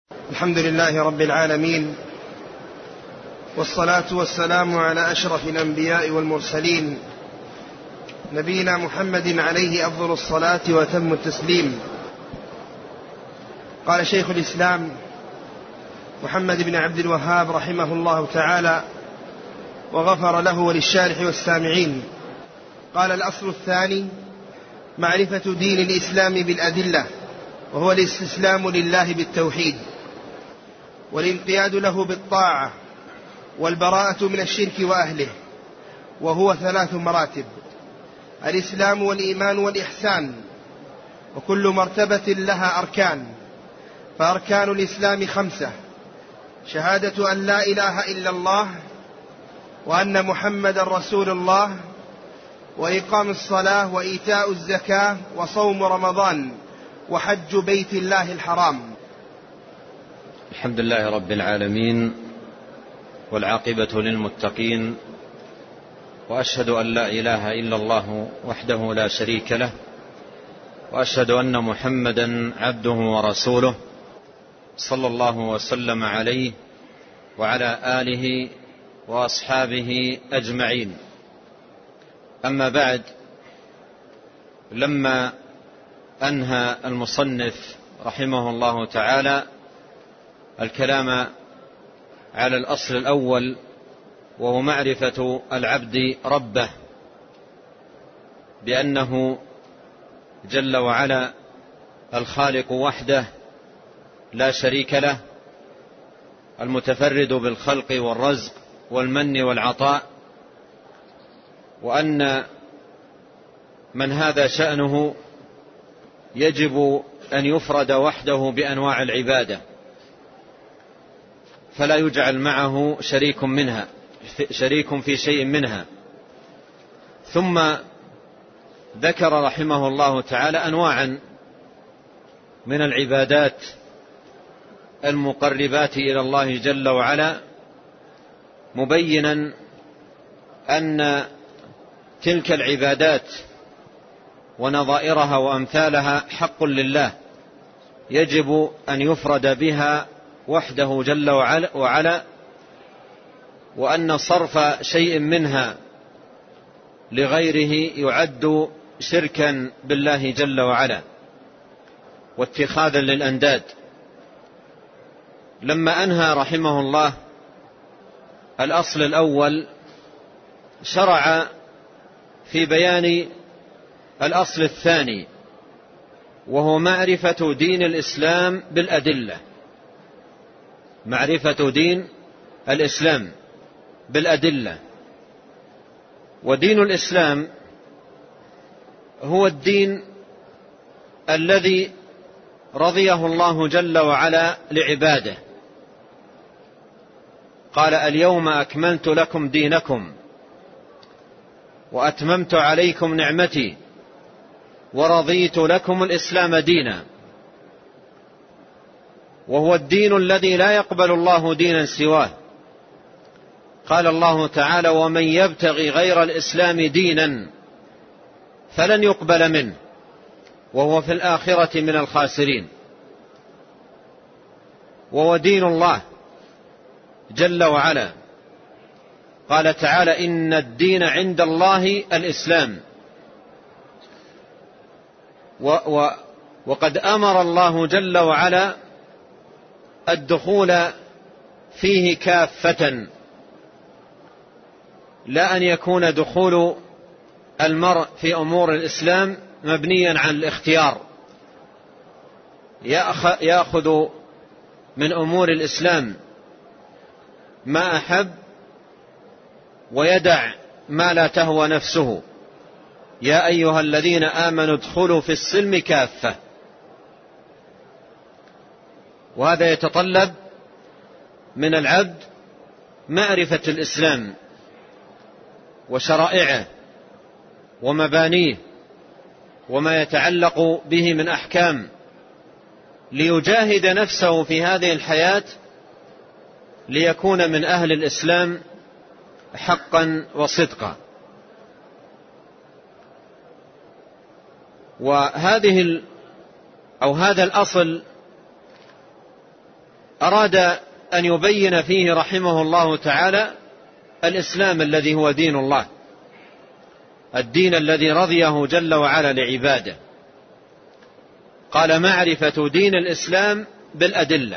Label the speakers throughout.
Speaker 1: الحمد لله رب العالمين، والصلاة والسلام على أشرف الأنبياء والمرسلين، نبينا محمد عليه أفضل الصلاة وأتم التسليم. قال شيخ الإسلام محمد بن عبد الوهاب رحمه الله تعالى وغفر له وللشارح والسامعين. قال: الأصل الثاني معرفة دين الإسلام بالأدلة، وهو الاستسلام لله بالتوحيد، والانقياد له بالطاعة، والبراءة من الشرك وأهله، وهو 3 مراتب: الإسلام والإيمان والإحسان، وكل مرتبة لها أركان. فأركان الإسلام 5: شهادة أن لا إله إلا الله، وأن محمد رسول الله، وإقام الصلاة، وإيتاء الزكاة، وصوم رمضان، وحج بيت الله الحرام.
Speaker 2: الحمد لله رب العالمين، والعاقبة للمتقين، وأشهد أن لا إله إلا الله وحده لا شريك له، وأشهد أن محمدا عبده ورسوله، صلى الله وسلم عليه وعلى آله وأصحابه أجمعين. أما بعد، لما أنهى المصنف رحمه الله تعالى الكلام على الأصل الأول، وهو معرفة العبد ربه بأنه جل وعلا الخالق وحده لا شريك له، المتفرد بالخلق والرزق والمن والعطاء، وأن من هذا شأنه يجب أن يفرد وحده بأنواع العبادة، فلا يجعل معه شريك في شيء منها. ثم ذكر رحمه الله تعالى أنواعا من العبادات المقربات إلى الله جل وعلا، مبينا أن تلك العبادات ونظائرها وأمثالها حق لله، يجب أن يفرد بها وحده جل وعلا، وأن صرف شيء منها لغيره يعد شركا بالله جل وعلا واتخاذا للأنداد. لما أنهى رحمه الله الأصل الأول، شرع في بيان الأصل الثاني، وهو معرفة دين الإسلام بالأدلة. معرفة دين الإسلام بالأدلة. ودين الإسلام هو الدين الذي رضيه الله جل وعلا لعباده. قال: اليوم أكملت لكم دينكم وأتممت عليكم نعمتي ورضيت لكم الإسلام دينا. وهو الدين الذي لا يقبل الله دينا سواه. قال الله تعالى: ومن يبتغي غير الإسلام دينا فلن يقبل منه وهو في الآخرة من الخاسرين. وهو دين الله جل وعلا. قال تعالى: إن الدين عند الله الإسلام. وقد أمر الله جل وعلا الدخول فيه كافة، لا أن يكون دخول المرء في أمور الإسلام مبنيا على الاختيار، يأخذ من أمور الإسلام ما أحب ويدع ما لا تهوى نفسه. يا أيها الذين آمنوا ادخلوا في السلم كافة. وهذا يتطلب من العبد معرفة الإسلام وشرائعه ومبانيه وما يتعلق به من أحكام، ليجاهد نفسه في هذه الحياة ليكون من أهل الإسلام حقا وصدقا. وهذا الأصل أراد أن يبين فيه رحمه الله تعالى الإسلام الذي هو دين الله، الدين الذي رضيه جل وعلا لعباده. قال: معرفة دين الإسلام بالأدلة.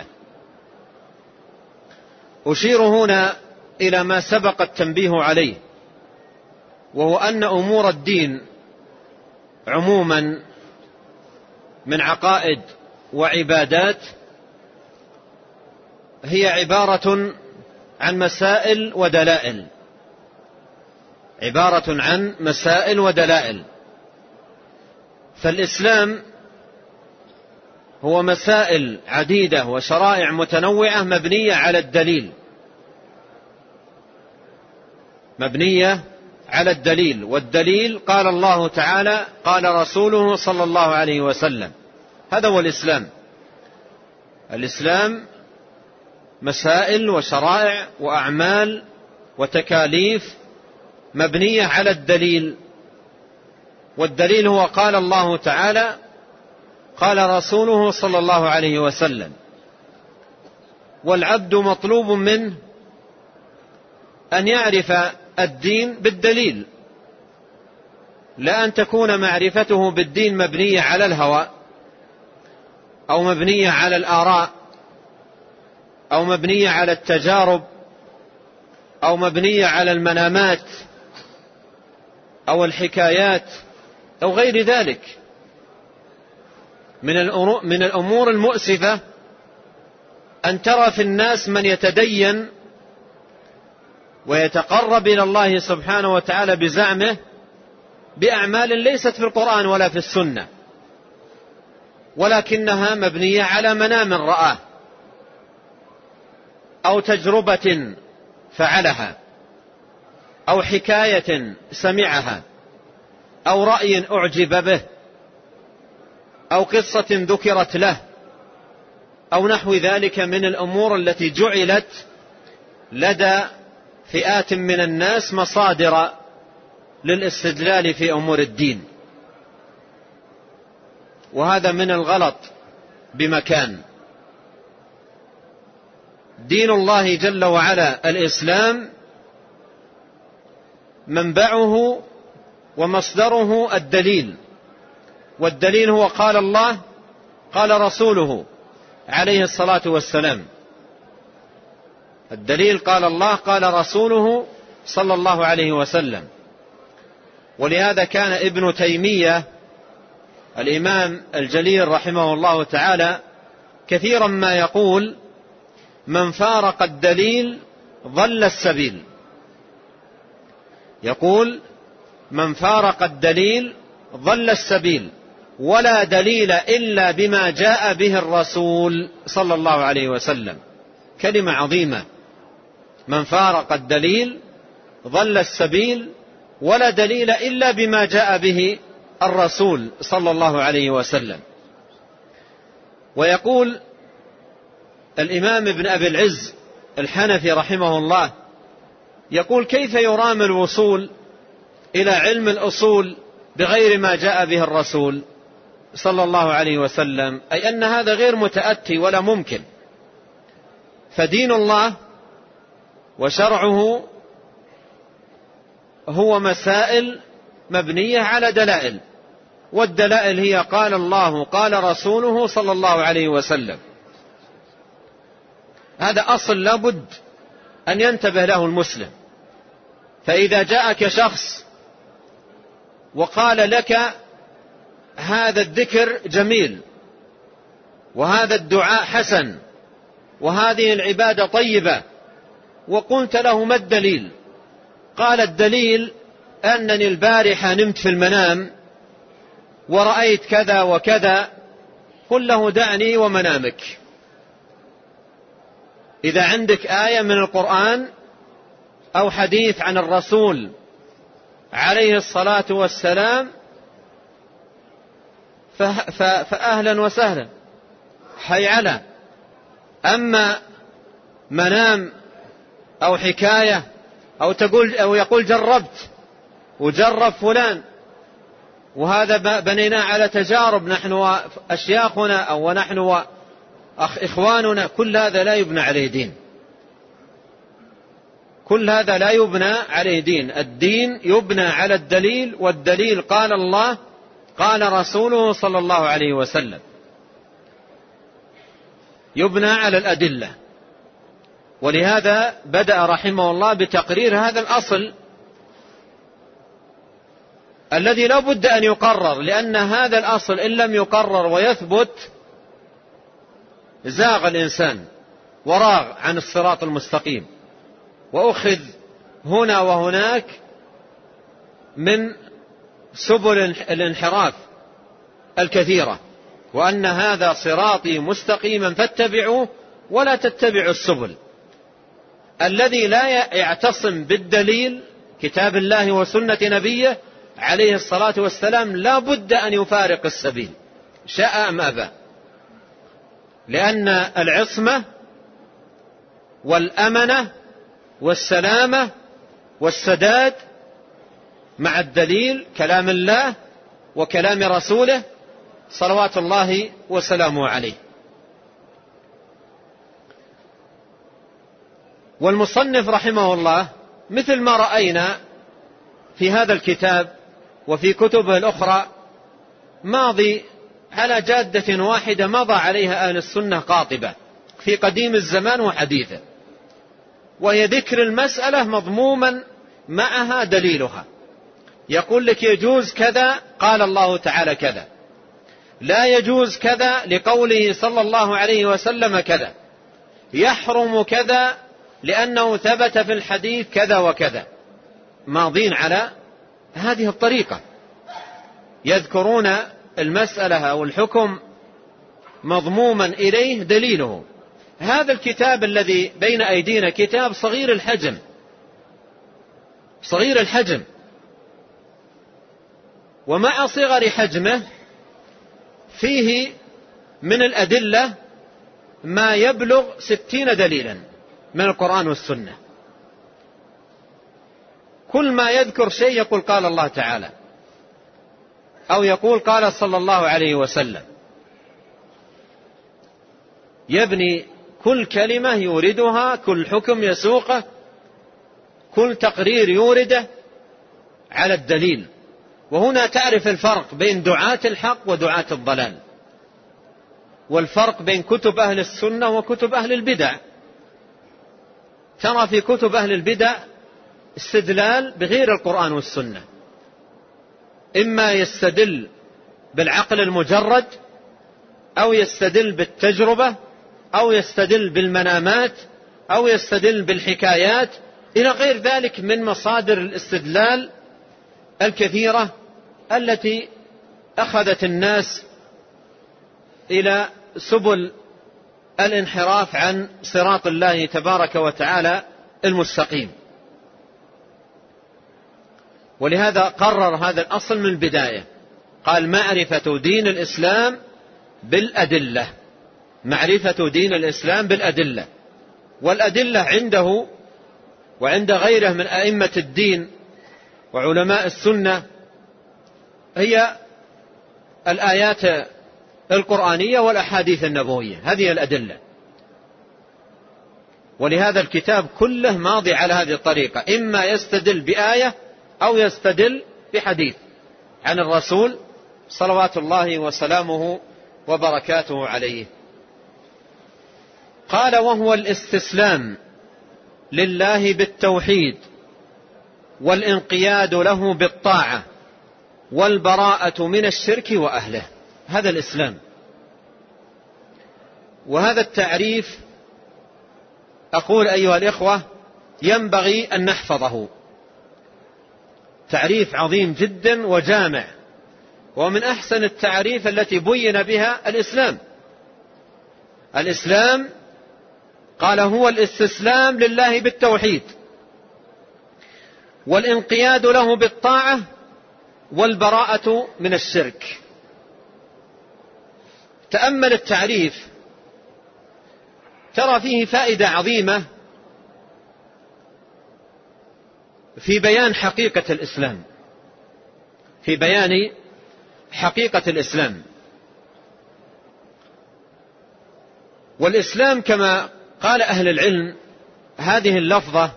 Speaker 2: أشير هنا إلى ما سبق التنبيه عليه، وهو أن أمور الدين عموما من عقائد وعبادات هي عبارة عن مسائل ودلائل، عبارة عن مسائل ودلائل. فالإسلام هو مسائل عديدة وشرائع متنوعة مبنية على الدليل، مبنية على الدليل. والدليل قال الله تعالى، قال رسوله صلى الله عليه وسلم. هذا هو الإسلام. الإسلام مسائل وشرائع وأعمال وتكاليف مبنية على الدليل، والدليل هو قال الله تعالى، قال رسوله صلى الله عليه وسلم. والعبد مطلوب منه أن يعرف الدين بالدليل، لا أن تكون معرفته بالدين مبنية على الهوى أو مبنية على الآراء أو مبنية على التجارب أو مبنية على المنامات أو الحكايات أو غير ذلك من الأمور المؤسفة أن ترى في الناس من يتدين ويتقرب إلى الله سبحانه وتعالى بزعمه بأعمال ليست في القرآن ولا في السنة، ولكنها مبنية على منام رآه أو تجربة فعلها أو حكاية سمعها أو رأي أعجب به أو قصة ذكرت له أو نحو ذلك من الأمور التي جعلت لدى فئات من الناس مصادر للاستدلال في أمور الدين. وهذا من الغلط بمكان. دين الله جل وعلا الإسلام منبعه ومصدره الدليل، والدليل هو قال الله قال رسوله عليه الصلاة والسلام. الدليل قال الله قال رسوله صلى الله عليه وسلم. ولهذا كان ابن تيمية الإمام الجليل رحمه الله تعالى كثيرا ما يقول: من فارق الدليل ضل السبيل. يقول: من فارق الدليل ضل السبيل، ولا دليل إلا بما جاء به الرسول صلى الله عليه وسلم. كلمة عظيمة. من فارق الدليل ضل السبيل، ولا دليل إلا بما جاء به الرسول صلى الله عليه وسلم. ويقول الإمام ابن أبي العز الحنفي رحمه الله، يقول: كيف يرام الوصول إلى علم الأصول بغير ما جاء به الرسول صلى الله عليه وسلم؟ أي أن هذا غير متأتي ولا ممكن. فدين الله وشرعه هو مسائل مبنية على دلائل، والدلائل هي قال الله قال رسوله صلى الله عليه وسلم. هذا أصل لابد أن ينتبه له المسلم. فإذا جاءك شخص وقال لك: هذا الذكر جميل، وهذا الدعاء حسن، وهذه العبادة طيبة، وقلت له: ما الدليل؟ قال: الدليل أنني البارحة نمت في المنام ورأيت كذا وكذا. قل له: دعني ومنامك. إذا عندك آية من القرآن أو حديث عن الرسول عليه الصلاة والسلام فأهلا وسهلا، حي على. أما منام أو حكاية أو يقول جربت وجرب فلان، وهذا بنيناه على تجارب نحن وأشياخنا أو ونحن إخواننا، كل هذا لا يبنى عليه دين، كل هذا لا يبنى عليه دين. الدين يبنى على الدليل، والدليل قال الله قال رسوله صلى الله عليه وسلم، يبنى على الأدلة. ولهذا بدأ رحمه الله بتقرير هذا الأصل الذي لا بد أن يقرر، لأن هذا الأصل إن لم يقرر ويثبت زاغ الإنسان وراغ عن الصراط المستقيم، وأخذ هنا وهناك من سبل الانحراف الكثيرة، وأن هذا صراطي مستقيما فاتبعوه ولا تتبعوا السبل. الذي لا يعتصم بالدليل كتاب الله وسنة نبيه عليه الصلاة والسلام لا بد أن يفارق السبيل شاء أم أبى، لأن العصمة والأمنة والسلامة والسداد مع الدليل كلام الله وكلام رسوله صلوات الله وسلامه عليه. والمصنف رحمه الله مثل ما رأينا في هذا الكتاب وفي كتبه الأخرى ماضي على جادة واحدة مضى عليها أهل السنة قاطبة في قديم الزمان وحديثه، وهي ذكر المسألة مضموما معها دليلها. يقول لك يجوز كذا قال الله تعالى كذا، لا يجوز كذا لقوله صلى الله عليه وسلم كذا، يحرم كذا لأنه ثبت في الحديث كذا وكذا. ماضين على هذه الطريقة، يذكرون المسألة أو الحكم مضموما إليه دليله. هذا الكتاب الذي بين أيدينا كتاب صغير الحجم، صغير الحجم، ومع صغر حجمه فيه من الأدلة ما يبلغ 60 دليلا من القرآن والسنة. كل ما يذكر شيء يقول قال الله تعالى، أو يقول قال صلى الله عليه وسلم، يبني كل كلمة يوردها، كل حكم يسوقه، كل تقرير يورده على الدليل. وهنا تعرف الفرق بين دعاة الحق ودعاة الضلال، والفرق بين كتب أهل السنة وكتب أهل البدع. ترى في كتب أهل البدع استدلال بغير القرآن والسنة، إما يستدل بالعقل المجرد، أو يستدل بالتجربة، أو يستدل بالمنامات، أو يستدل بالحكايات، إلى غير ذلك من مصادر الاستدلال الكثيرة التي أخذت الناس إلى سبل الانحراف عن صراط الله تبارك وتعالى المستقيم. ولهذا قرر هذا الأصل من البداية، قال معرفة دين الإسلام بالأدلة، معرفة دين الإسلام بالأدلة. والأدلة عنده وعند غيره من أئمة الدين وعلماء السنة هي الآيات القرآنية والأحاديث النبوية، هذه الأدلة. ولهذا الكتاب كله ماضي على هذه الطريقة، إما يستدل بآية أو يستدل بحديث عن الرسول صلوات الله وسلامه وبركاته عليه. قال وهو الاستسلام لله بالتوحيد، والانقياد له بالطاعة، والبراءة من الشرك وأهله. هذا الإسلام. وهذا التعريف أقول أيها الإخوة ينبغي أن نحفظه، تعريف عظيم جدا وجامع، ومن أحسن التعريف التي بين بها الإسلام. الإسلام قال هو الاستسلام لله بالتوحيد، والانقياد له بالطاعة، والبراءة من الشرك. تأمل التعريف ترى فيه فائدة عظيمة في بيان حقيقة الإسلام، في بيان حقيقة الإسلام. والإسلام كما قال أهل العلم هذه اللفظة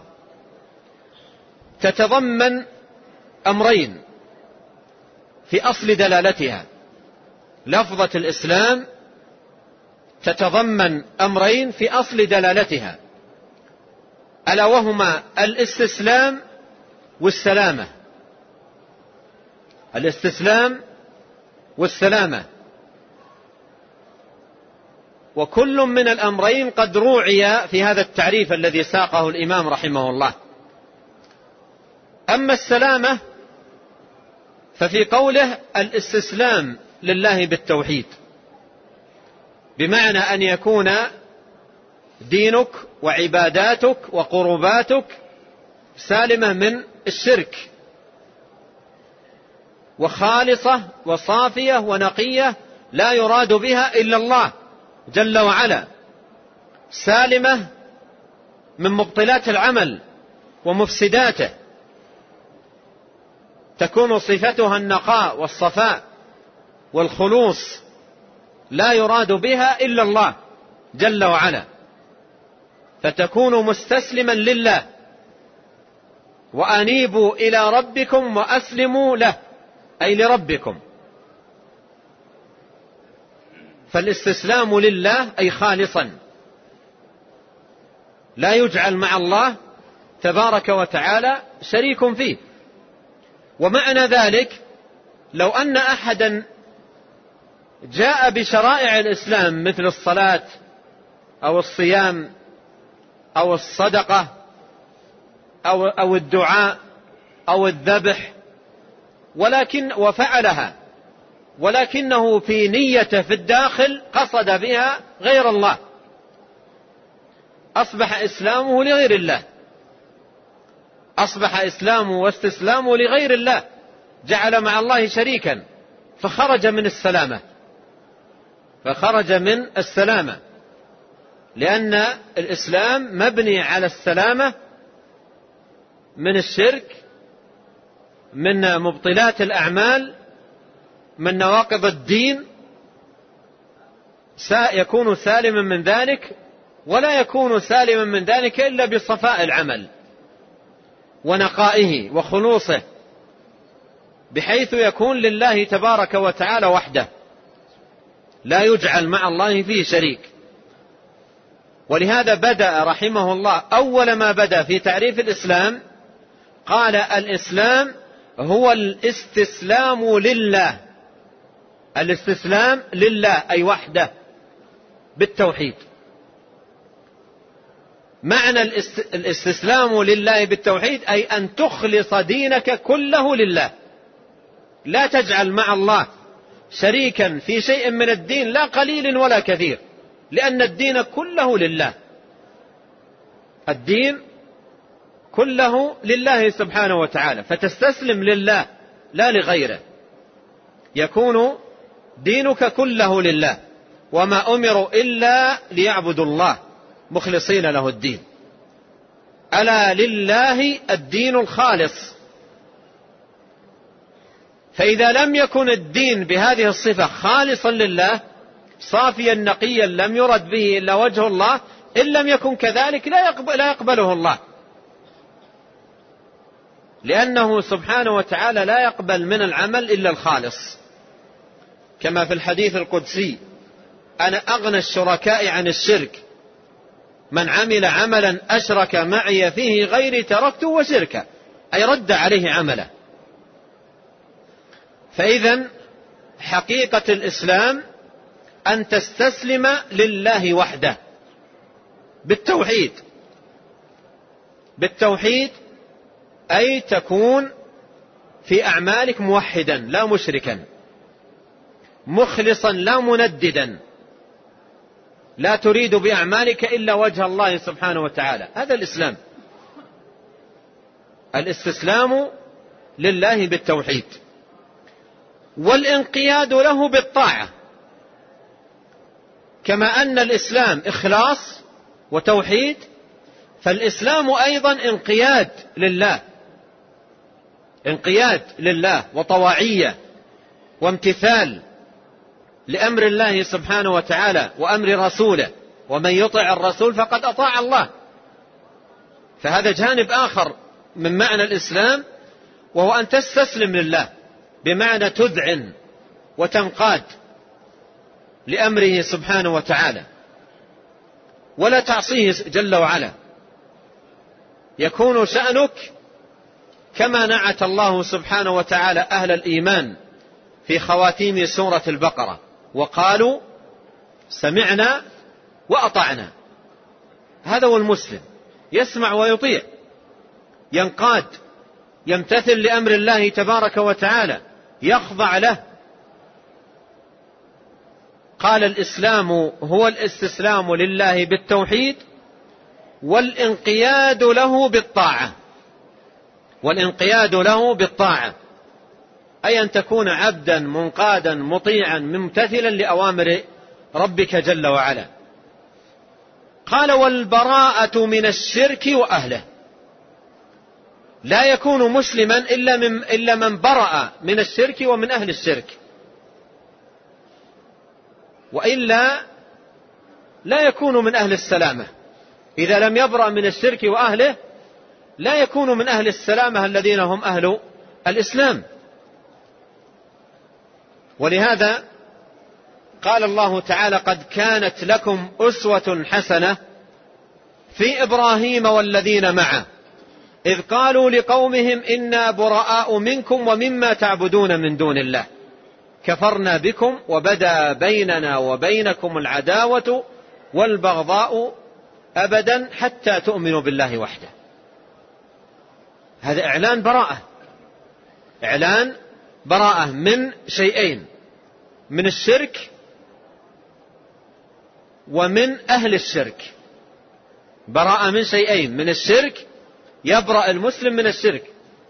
Speaker 2: تتضمن أمرين في أصل دلالتها. لفظة الإسلام تتضمن أمرين في أصل دلالتها، ألا وهما الاستسلام والسلامة. الاستسلام والسلامة، وكل من الأمرين قد روعي في هذا التعريف الذي ساقه الإمام رحمه الله. أما السلامة ففي قوله الاستسلام لله بالتوحيد، بمعنى أن يكون دينك وعباداتك وقرباتك سالمة من الشرك، وخالصة وصافية ونقية لا يراد بها إلا الله جل وعلا، سالمة من مبطلات العمل ومفسداته، تكون صفتها النقاء والصفاء والخلوص، لا يراد بها إلا الله جل وعلا، فتكون مستسلما لله. وأنيبوا إلى ربكم وأسلموا له، أي لربكم. فالاستسلام لله أي خالصا، لا يجعل مع الله تبارك وتعالى شريك فيه. ومعنى ذلك لو أن أحدا جاء بشرائع الإسلام مثل الصلاة أو الصيام أو الصدقة أو الدعاء أو الذبح وفعلها، ولكنه في نيته في الداخل قصد بها غير الله، أصبح إسلامه لغير الله، أصبح إسلامه واستسلامه لغير الله، جعل مع الله شريكا، فخرج من السلامة، لأن الإسلام مبني على السلامة من الشرك، من مبطلات الأعمال، من نواقض الدين، يكون سالما من ذلك، ولا يكون سالما من ذلك إلا بصفاء العمل ونقائه وخلوصه، بحيث يكون لله تبارك وتعالى وحده، لا يجعل مع الله فيه شريك. ولهذا بدأ رحمه الله أول ما بدأ في تعريف الإسلام قال الإسلام هو الاستسلام لله. الاستسلام لله أي وحده بالتوحيد. معنى الاستسلام لله بالتوحيد أي أن تخلص دينك كله لله، لا تجعل مع الله شريكا في شيء من الدين، لا قليل ولا كثير، لأن الدين كله لله، الدين كله لله سبحانه وتعالى، فتستسلم لله لا لغيره، يكون دينك كله لله. وما أمروا إلا ليعبدوا الله مخلصين له الدين، ألا لله الدين الخالص. فإذا لم يكن الدين بهذه الصفة خالصا لله صافيا نقيا لم يرد به إلا وجه الله، إن لم يكن كذلك لا يقبله الله، لأنه سبحانه وتعالى لا يقبل من العمل إلا الخالص، كما في الحديث القدسي: أنا أغنى الشركاء عن الشرك، من عمل عملا أشرك معي فيه غيري تركته وشركه، أي رد عليه عمله. فإذن حقيقة الإسلام أن تستسلم لله وحده بالتوحيد، أي تكون في أعمالك موحدا لا مشركا، مخلصا لا منددا، لا تريد بأعمالك إلا وجه الله سبحانه وتعالى. هذا الإسلام، الاستسلام لله بالتوحيد، والانقياد له بالطاعة. كما أن الإسلام إخلاص وتوحيد، فالإسلام أيضا انقياد لله وطواعية وامتثال لأمر الله سبحانه وتعالى وأمر رسوله ومن يطع الرسول فقد أطاع الله. فهذا جانب آخر من معنى الإسلام، وهو أن تستسلم لله، بمعنى تذعن وتنقاد لأمره سبحانه وتعالى ولا تعصيه جل وعلا. يكون شأنك كما نعت الله سبحانه وتعالى أهل الإيمان في خواتيم سورة البقرة: وقالوا سمعنا وأطعنا. هذا هو المسلم، يسمع ويطيع، ينقاد، يمتثل لأمر الله تبارك وتعالى، يخضع له. قال الإسلام هو الاستسلام لله بالتوحيد والانقياد له بالطاعة. والانقياد له بالطاعة أي أن تكون عبدا منقادا مطيعا ممتثلا لأوامر ربك جل وعلا. قال: والبراءة من الشرك وأهله. لا يكون مسلما إلا من برأ من الشرك ومن أهل الشرك، وإلا لا يكون من أهل السلامة. إذا لم يبرأ من الشرك وأهله لا يكون من أهل السلامة الذين هم أهل الإسلام. ولهذا قال الله تعالى: قد كانت لكم أسوة حسنة في إبراهيم والذين معه إذ قالوا لقومهم إنا براء منكم ومما تعبدون من دون الله كفرنا بكم وبدا بيننا وبينكم العداوة والبغضاء أبدا حتى تؤمنوا بالله وحده. هذا إعلان براءة، إعلان براءة من شيئين: من الشرك ومن أهل الشرك. براءة من شيئين: من الشرك، يبرأ المسلم من الشرك،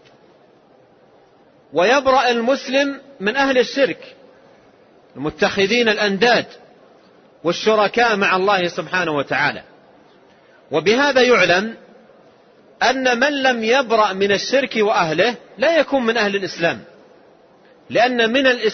Speaker 2: ويبرأ المسلم من أهل الشرك المتخذين الأنداد والشركاء مع الله سبحانه وتعالى. وبهذا يعلم أن من لم يبرأ من الشرك وأهله لا يكون من أهل الإسلام، لأن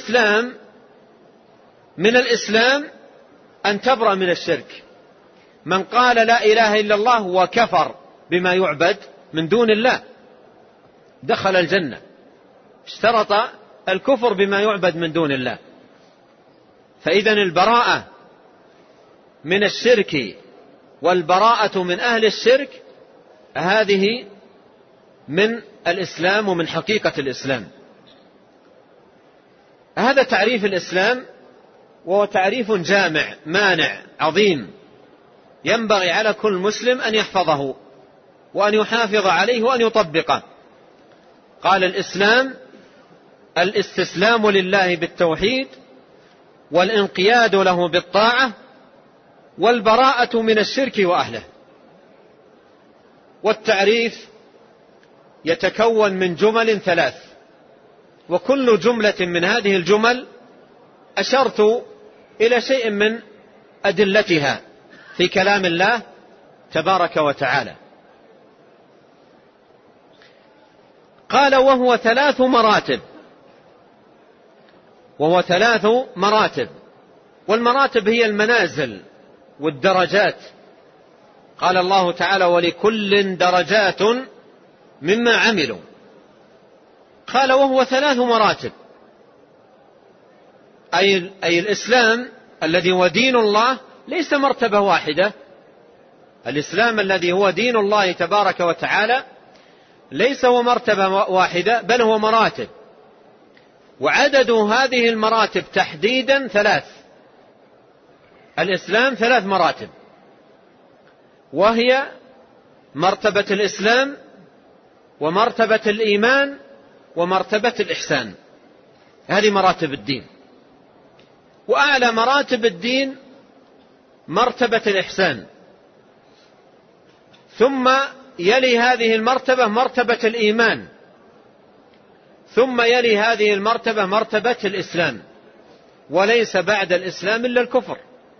Speaker 2: من الإسلام أن تبرأ من الشرك. من قال لا إله إلا الله وكفر بما يعبد من دون الله دخل الجنة، اشترط الكفر بما يعبد من دون الله. فإذن البراءة من الشرك والبراءة من أهل الشرك هذه من الإسلام ومن حقيقة الإسلام. هذا تعريف الإسلام، وهو تعريف جامع مانع عظيم ينبغي على كل مسلم أن يحفظه وأن يحافظ عليه وأن يطبقه. قال: الإسلام الاستسلام لله بالتوحيد والانقياد له بالطاعة والبراءة من الشرك وأهله. والتعريف يتكون من جمل ثلاث، وكل جملة من هذه الجمل أشرت إلى شيء من أدلتها في كلام الله تبارك وتعالى. قال: وهو ثلاث مراتب. والمراتب هي المنازل والدرجات. قال الله تعالى: ولكل درجات مما عملوا. قال: وهو ثلاث مراتب، أي الإسلام الذي هو دين الله ليس مرتبة واحدة. الإسلام الذي هو دين الله تبارك وتعالى ليس هو مرتبة واحدة، بل هو مراتب. وعدد هذه المراتب تحديدا ثلاث. الإسلام ثلاث مراتب، وهي مرتبة الإسلام ومرتبة الإيمان ومرتبة الإحسان. هذه مراتب الدين. وأعلى مراتب الدين مرتبة الإحسان، ثم يلي هذه المرتبة مرتبة الإيمان، ثم يلي هذه المرتبة مرتبة الإسلام، وليس بعد الإسلام إلا الكفر.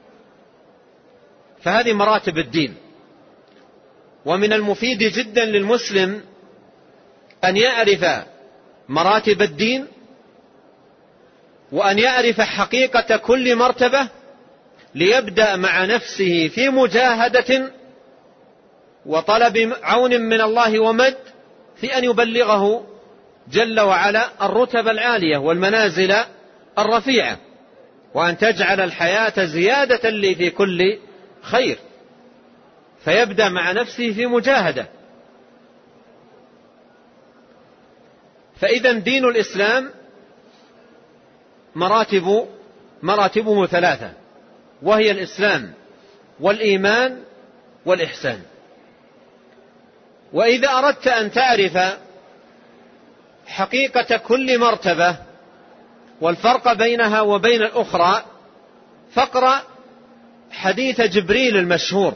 Speaker 2: فهذه مراتب الدين. ومن المفيد جدا للمسلم أن يعرف مراتب الدين، وأن يعرف حقيقة كل مرتبة، ليبدأ مع نفسه في مجاهدة وطلب عون من الله ومد في أن يبلغه جل وعلا الرتب العالية والمنازل الرفيعة، وأن تجعل الحياة زيادة لي في كل خير، فيبدأ مع نفسه في مجاهدة. فإذا دين الإسلام مراتبه ثلاثة، وهي الإسلام والإيمان والإحسان. وإذا أردت أن تعرف حقيقة كل مرتبة والفرق بينها وبين الأخرى فاقرأ حديث جبريل المشهور،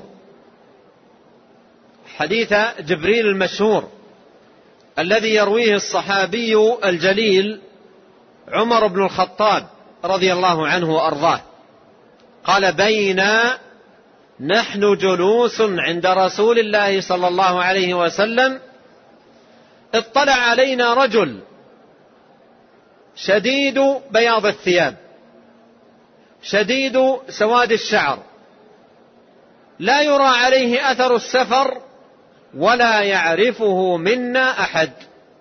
Speaker 2: حديث جبريل المشهور الذي يرويه الصحابي الجليل عمر بن الخطاب رضي الله عنه وأرضاه، قال: بينا نحن جلوس عند رسول الله صلى الله عليه وسلم اطلع علينا رجل شديد بياض الثياب شديد سواد الشعر، لا يرى عليه أثر السفر ولا يعرفه منا أحد،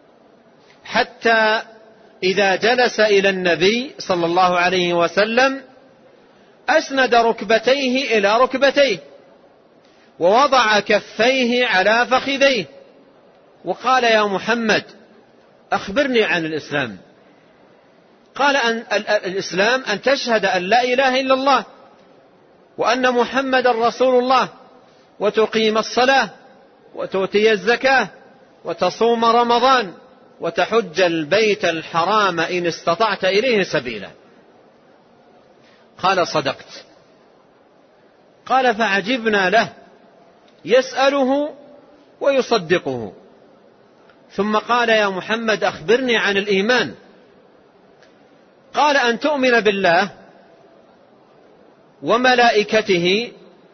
Speaker 2: حتى إذا جلس إلى النبي صلى الله عليه وسلم أسند ركبتيه إلى ركبتيه ووضع كفيه على فخذيه وقال: يا محمد أخبرني عن الإسلام. قال: الإسلام أن تشهد أن لا إله إلا الله وأن محمد رسول الله، وتقيم الصلاة، وتؤتي الزكاة، وتصوم رمضان، وتحج البيت الحرام إن استطعت إليه سبيلا. قال: صدقت. قال: فعجبنا له يسأله ويصدقه. ثم قال: يا محمد أخبرني عن الإيمان. قال: أن تؤمن بالله وملائكته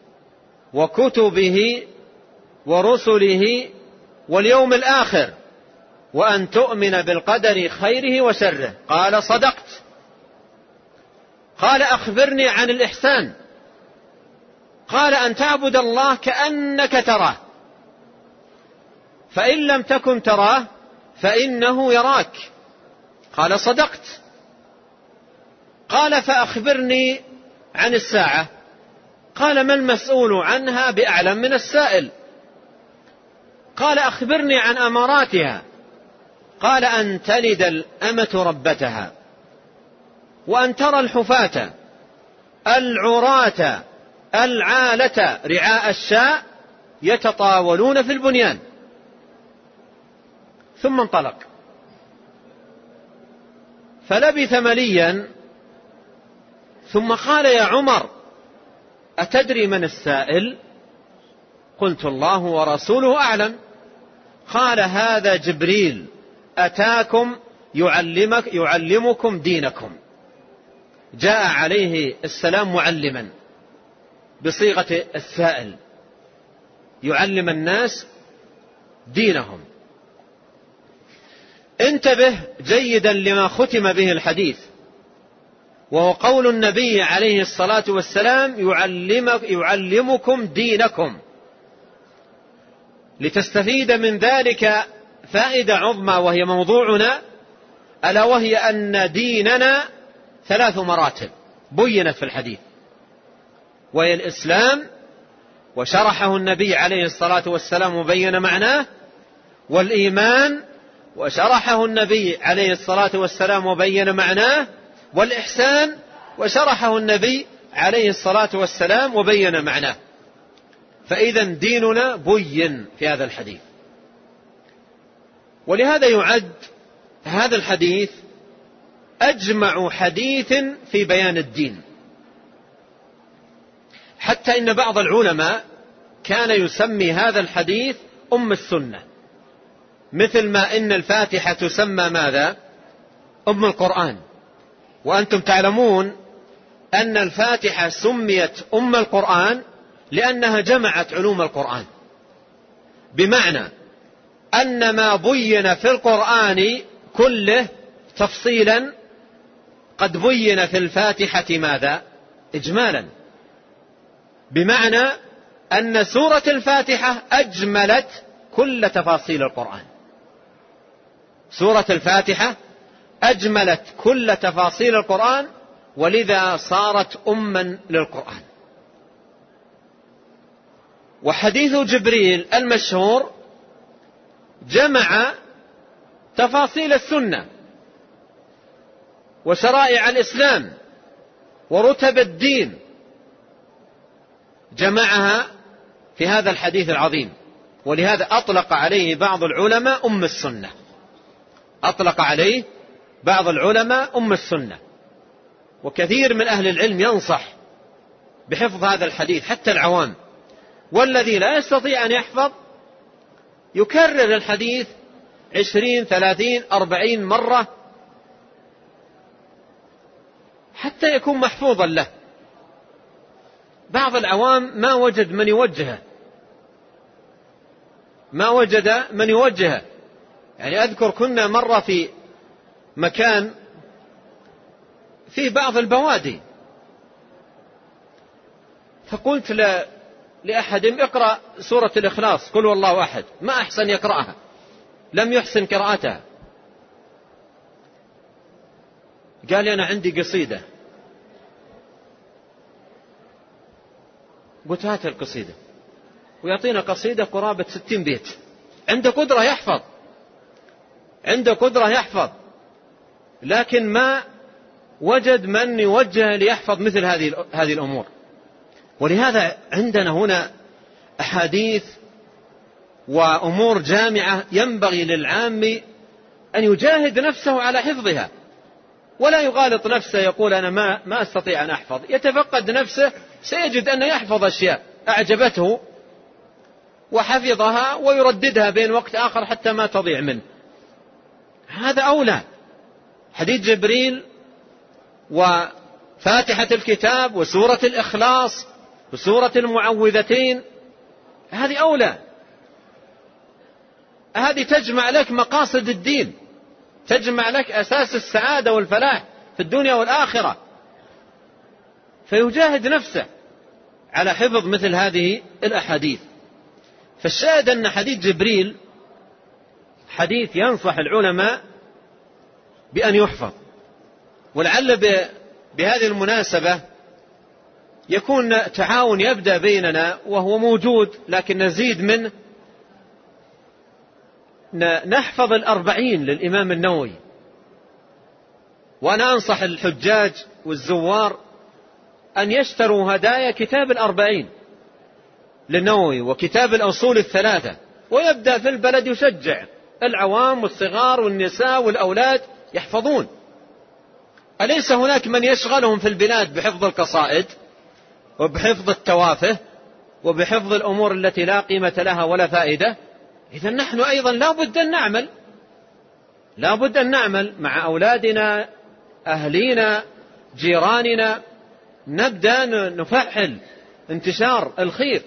Speaker 2: وكتبه ورسله واليوم الآخر، وأن تؤمن بالقدر خيره وشره. قال: صدقت. قال: أخبرني عن الإحسان. قال: أن تعبد الله كأنك تراه، فإن لم تكن تراه فإنه يراك. قال: صدقت. قال: فأخبرني عن الساعة. قال: ما المسؤول عنها بأعلم من السائل. قال: أخبرني عن أماراتها. قال: أن تلد الأمة ربتها، وأن ترى الحفاة العراة العالة رعاء الشاء يتطاولون في البنيان. ثم انطلق، فلبث مليا، ثم قال: يا عمر أتدري من السائل؟ قلت: الله ورسوله أعلم. قال: هذا جبريل أتاكم يعلمكم دينكم. جاء عليه السلام معلما بصيغة السائل، يعلم الناس دينهم. انتبه جيدا لما ختم به الحديث، وهو قول النبي عليه الصلاة والسلام: يعلمكم دينكم، لتستفيد من ذلك فائدة عظمى، وهي موضوعنا، ألا وهي أن ديننا 3 مراتب بينت في الحديث، وهي الإسلام، وشرحه النبي عليه الصلاة والسلام وبين معناه، والإيمان، وشرحه النبي عليه الصلاة والسلام وبين معناه، والإحسان، وشرحه النبي عليه الصلاة والسلام وبين معناه. فإذا ديننا بين في هذا الحديث، ولهذا يعد هذا الحديث أجمع حديث في بيان الدين، حتى إن بعض العلماء كان يسمي هذا الحديث أم السنة، مثل ما إن الفاتحة تسمى ماذا؟ أم القرآن. وأنتم تعلمون أن الفاتحة سميت أم القرآن لأنها جمعت علوم القرآن، بمعنى أن ما بين في القرآن كله تفصيلا قد بين في الفاتحة ماذا؟ إجمالا. بمعنى أن سورة الفاتحة أجملت كل تفاصيل القرآن. سورة الفاتحة أجملت كل تفاصيل القرآن، ولذا صارت أما للقرآن. وحديث جبريل المشهور جمع تفاصيل السنة وشرائع الإسلام ورتب الدين، جمعها في هذا الحديث العظيم. ولهذا أطلق عليه بعض العلماء أم السنة، أطلق عليه بعض العلماء أم السنة. وكثير من أهل العلم ينصح بحفظ هذا الحديث حتى العوام، والذي لا يستطيع أن يحفظ يكرر الحديث 20 30 40 مرة حتى يكون محفوظا له. بعض العوام ما وجد من يوجهه، ما وجد من يوجهه. يعني أذكر كنا مرة في مكان في بعض البوادي، فقلت لأحدهم اقرأ سورة الإخلاص قل والله أحد، ما أحسن يقرأها، لم يحسن قراءتها. قال لي أنا عندي قصيدة. قلت هات القصيدة، ويعطينا قصيدة قرابة 60 بيت. عنده قدرة يحفظ، عنده قدرة يحفظ، لكن ما وجد من يوجه ليحفظ مثل هذه الأمور. ولهذا عندنا هنا أحاديث وأمور جامعة ينبغي للعام أن يجاهد نفسه على حفظها، ولا يغالط نفسه يقول أنا ما أستطيع أن أحفظ. يتفقد نفسه سيجد أن يحفظ أشياء أعجبته وحفظها ويرددها بين وقت آخر حتى ما تضيع منه. هذا أولى. حديث جبريل وفاتحة الكتاب وسورة الإخلاص وسورة المعوذتين هذه أولى. هذه تجمع لك مقاصد الدين، تجمع لك أساس السعادة والفلاح في الدنيا والآخرة. فيجاهد نفسه على حفظ مثل هذه الأحاديث. فالشاهد أن حديث جبريل حديث ينصح العلماء بأن يحفظ. ولعل بهذه المناسبة يكون تعاون يبدأ بيننا وهو موجود، لكن نزيد منه، نحفظ 40 للإمام النووي. وأنا أنصح الحجاج والزوار أن يشتروا هدايا كتاب 40 للنووي وكتاب الأصول 3، ويبدأ في البلد يشجع العوام والصغار والنساء والأولاد يحفظون. أليس هناك من يشغلهم في البلاد بحفظ القصائد وبحفظ التوافه وبحفظ الأمور التي لا قيمة لها ولا فائدة؟ إذن نحن أيضا لا بد أن نعمل مع أولادنا، أهلينا، جيراننا، نبدأ نفعل انتشار الخير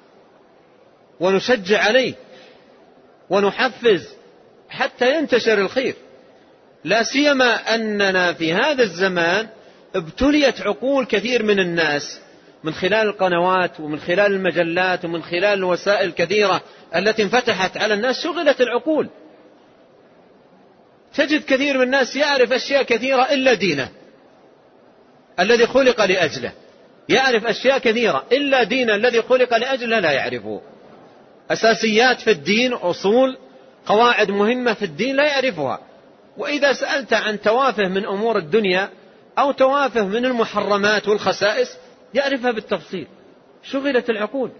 Speaker 2: ونشجع عليه ونحفز حتى ينتشر الخير. لا سيما أننا في هذا الزمان ابتليت عقول كثير من الناس من خلال القنوات ومن خلال المجلات ومن خلال الوسائل الكثيرة التي انفتحت على الناس، شغلت العقول. تجد كثير من الناس يعرف أشياء كثيرة إلا دينه الذي خلق لأجله، يعرف أشياء كثيرة إلا دينه الذي خلق لأجله لا يعرفه. أساسيات في الدين، أصول، قواعد مهمة في الدين لا يعرفها. وإذا سألت عن توافه من أمور الدنيا أو توافه من المحرمات والخسائس يعرفها بالتفصيل. شغلت العقول.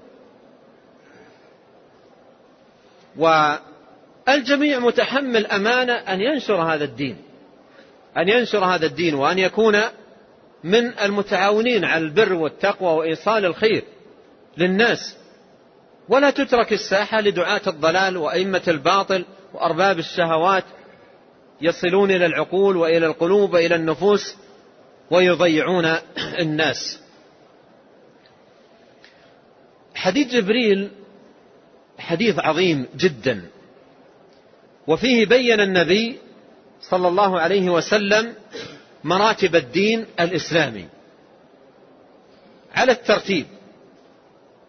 Speaker 2: والجميع متحمل أمانة أن ينشر هذا الدين، وأن يكون من المتعاونين على البر والتقوى وإيصال الخير للناس. ولا تترك الساحة لدعاة الضلال وأئمة الباطل وأرباب الشهوات يصلون إلى العقول وإلى القلوب وإلى النفوس ويضيعون الناس. حديث جبريل حديث عظيم جدا، وفيه بين النبي صلى الله عليه وسلم مراتب الدين الإسلامي على الترتيب.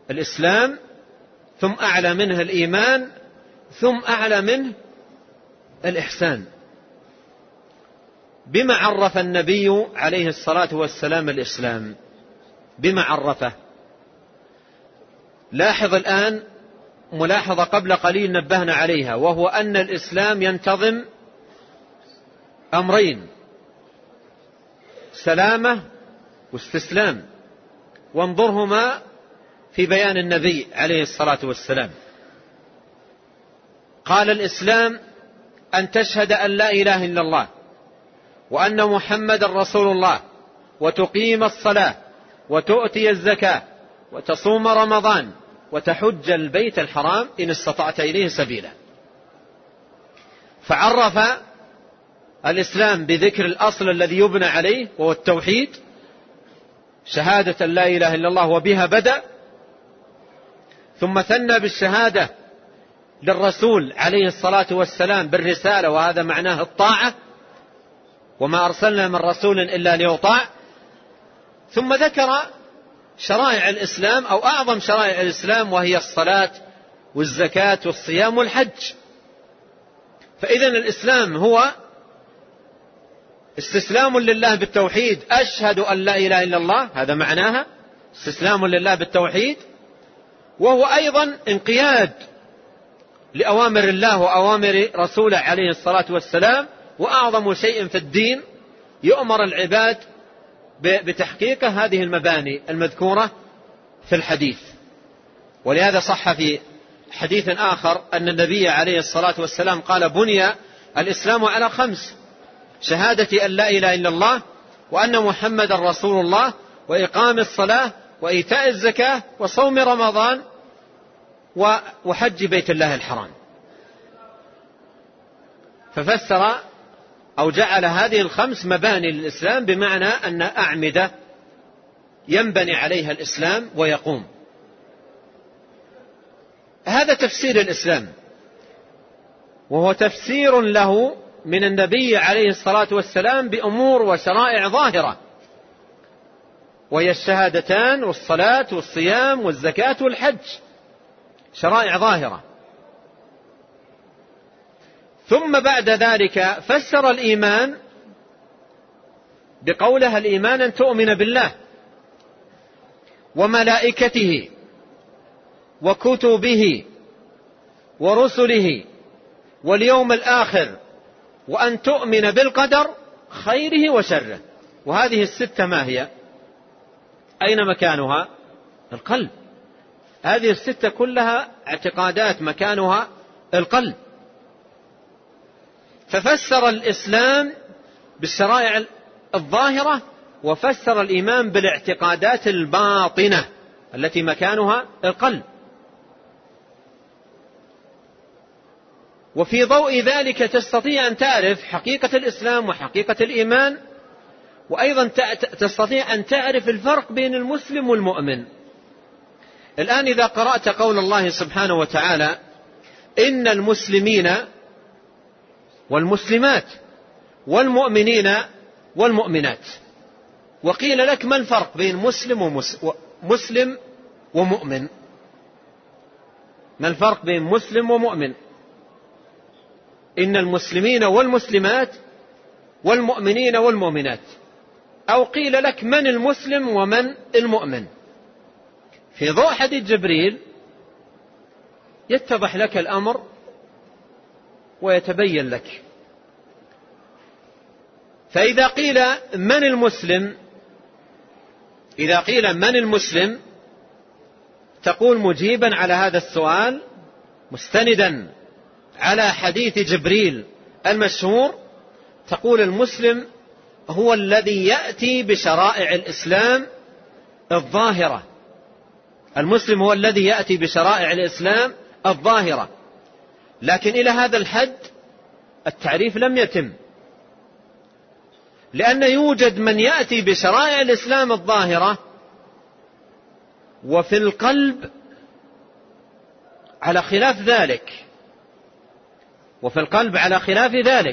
Speaker 2: الإسلام، ثم أعلى منه الإيمان، ثم أعلى منه الإحسان. بما عرف النبي عليه الصلاة والسلام الإسلام؟ بما عرفه؟ لاحظ الآن ملاحظة قبل قليل نبهنا عليها، وهو أن الإسلام ينتظم أمرين: سلامة واستسلام، وانظرهما في بيان النبي عليه الصلاة والسلام. قال: الإسلام أن تشهد أن لا إله إلا الله وأن محمد رسول الله، وتقيم الصلاة، وتؤتي الزكاة، وتصوم رمضان، وتحج البيت الحرام إن استطعت إليه سبيلا. فعرف الإسلام بذكر الأصل الذي يبنى عليه وهو التوحيد، شهادة لا إله إلا الله، وبها بدأ. ثم ثنى بالشهادة للرسول عليه الصلاة والسلام بالرسالة، وهذا معناه الطاعة، وما أرسلنا من رسول إلا ليطاع. ثم ذكر شرائع الإسلام أو أعظم شرائع الإسلام، وهي الصلاة والزكاة والصيام والحج. فإذن الإسلام هو استسلام لله بالتوحيد، أشهد أن لا إله إلا الله، هذا معناها استسلام لله بالتوحيد، وهو أيضا انقياد لأوامر الله وأوامر رسوله عليه الصلاة والسلام. وأعظم شيء في الدين يؤمر العباد بتحقيق هذه المباني المذكورة في الحديث. ولهذا صح في حديث آخر أن النبي عليه الصلاة والسلام قال: بني الإسلام على 5: شهادة أن لا إله إلا الله، وأن محمد رسول الله، وإقام الصلاة، وإيتاء الزكاة، وصوم رمضان، وحج بيت الله الحرام. ففسر أو جعل هذه 5 مباني للإسلام، بمعنى أن أعمدة ينبني عليها الإسلام ويقوم. هذا تفسير الإسلام، وهو تفسير له من النبي عليه الصلاة والسلام بأمور وشرائع ظاهرة، وهي الشهادتان والصلاة والصيام والزكاة والحج، شرائع ظاهرة. ثم بعد ذلك فسر الإيمان بقوله: الإيمان أن تؤمن بالله وملائكته وكتبه ورسله واليوم الآخر، وأن تؤمن بالقدر خيره وشره. وهذه 6 ما هي؟ أين مكانها؟ القلب. هذه 6 كلها اعتقادات، مكانها القلب. ففسر الإسلام بالشرائع الظاهرة، وفسر الإيمان بالاعتقادات الباطنة التي مكانها القلب. وفي ضوء ذلك تستطيع أن تعرف حقيقة الإسلام وحقيقة الإيمان، وأيضا تستطيع أن تعرف الفرق بين المسلم والمؤمن. الآن إذا قرأت قول الله سبحانه وتعالى: إن المسلمين والمسلمات والمؤمنين والمؤمنات، وقيل لك: ما الفرق بين مسلم ومؤمن؟ ما الفرق بين مسلم ومؤمن؟ إن المسلمين والمسلمات والمؤمنين والمؤمنات. أو قيل لك: من المسلم ومن المؤمن؟ في ضوء حديث جبريل يتضح لك الأمر ويتبين لك. فإذا قيل: من المسلم؟ إذا قيل: من المسلم؟ تقول مجيبا على هذا السؤال مستندا على حديث جبريل المشهور، تقول: المسلم هو الذي يأتي بشرائع الإسلام الظاهرة. المسلم هو الذي يأتي بشرائع الإسلام الظاهرة. لكن إلى هذا الحد التعريف لم يتم، لأن يوجد من يأتي بشرائع الإسلام الظاهرة وفي القلب على خلاف ذلك، وفي القلب على خلاف ذلك،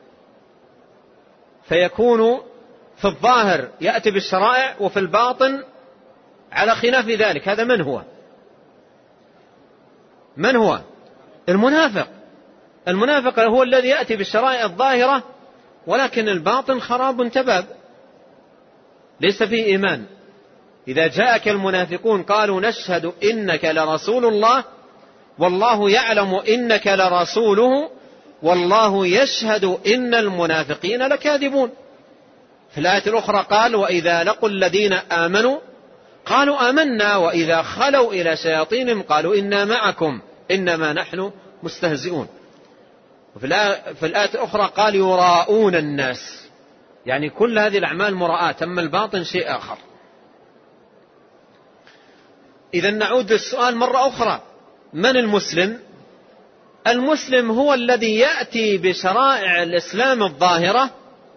Speaker 2: فيكون في الظاهر يأتي بالشرائع وفي الباطن على خلاف ذلك. هذا من هو؟ من هو؟ المنافق. المنافق هو الذي يأتي بالشرائع الظاهرة ولكن الباطن خراب تباب، ليس فيه إيمان. إذا جاءك المنافقون قالوا نشهد إنك لرسول الله والله يعلم إنك لرسوله والله يشهد إن المنافقين لكاذبون. في الآية الأخرى قال وإذا لقوا الذين آمنوا قالوا آمنا وإذا خلوا إلى شياطينهم قالوا إنا معكم إنما نحن مستهزئون. وفي الآية الأخرى قال يراءون الناس، يعني كل هذه الأعمال مراءة، أما الباطن شيء آخر. إذا نعود للسؤال مرة أخرى، من المسلم؟ المسلم هو الذي يأتي بشرائع الإسلام الظاهرة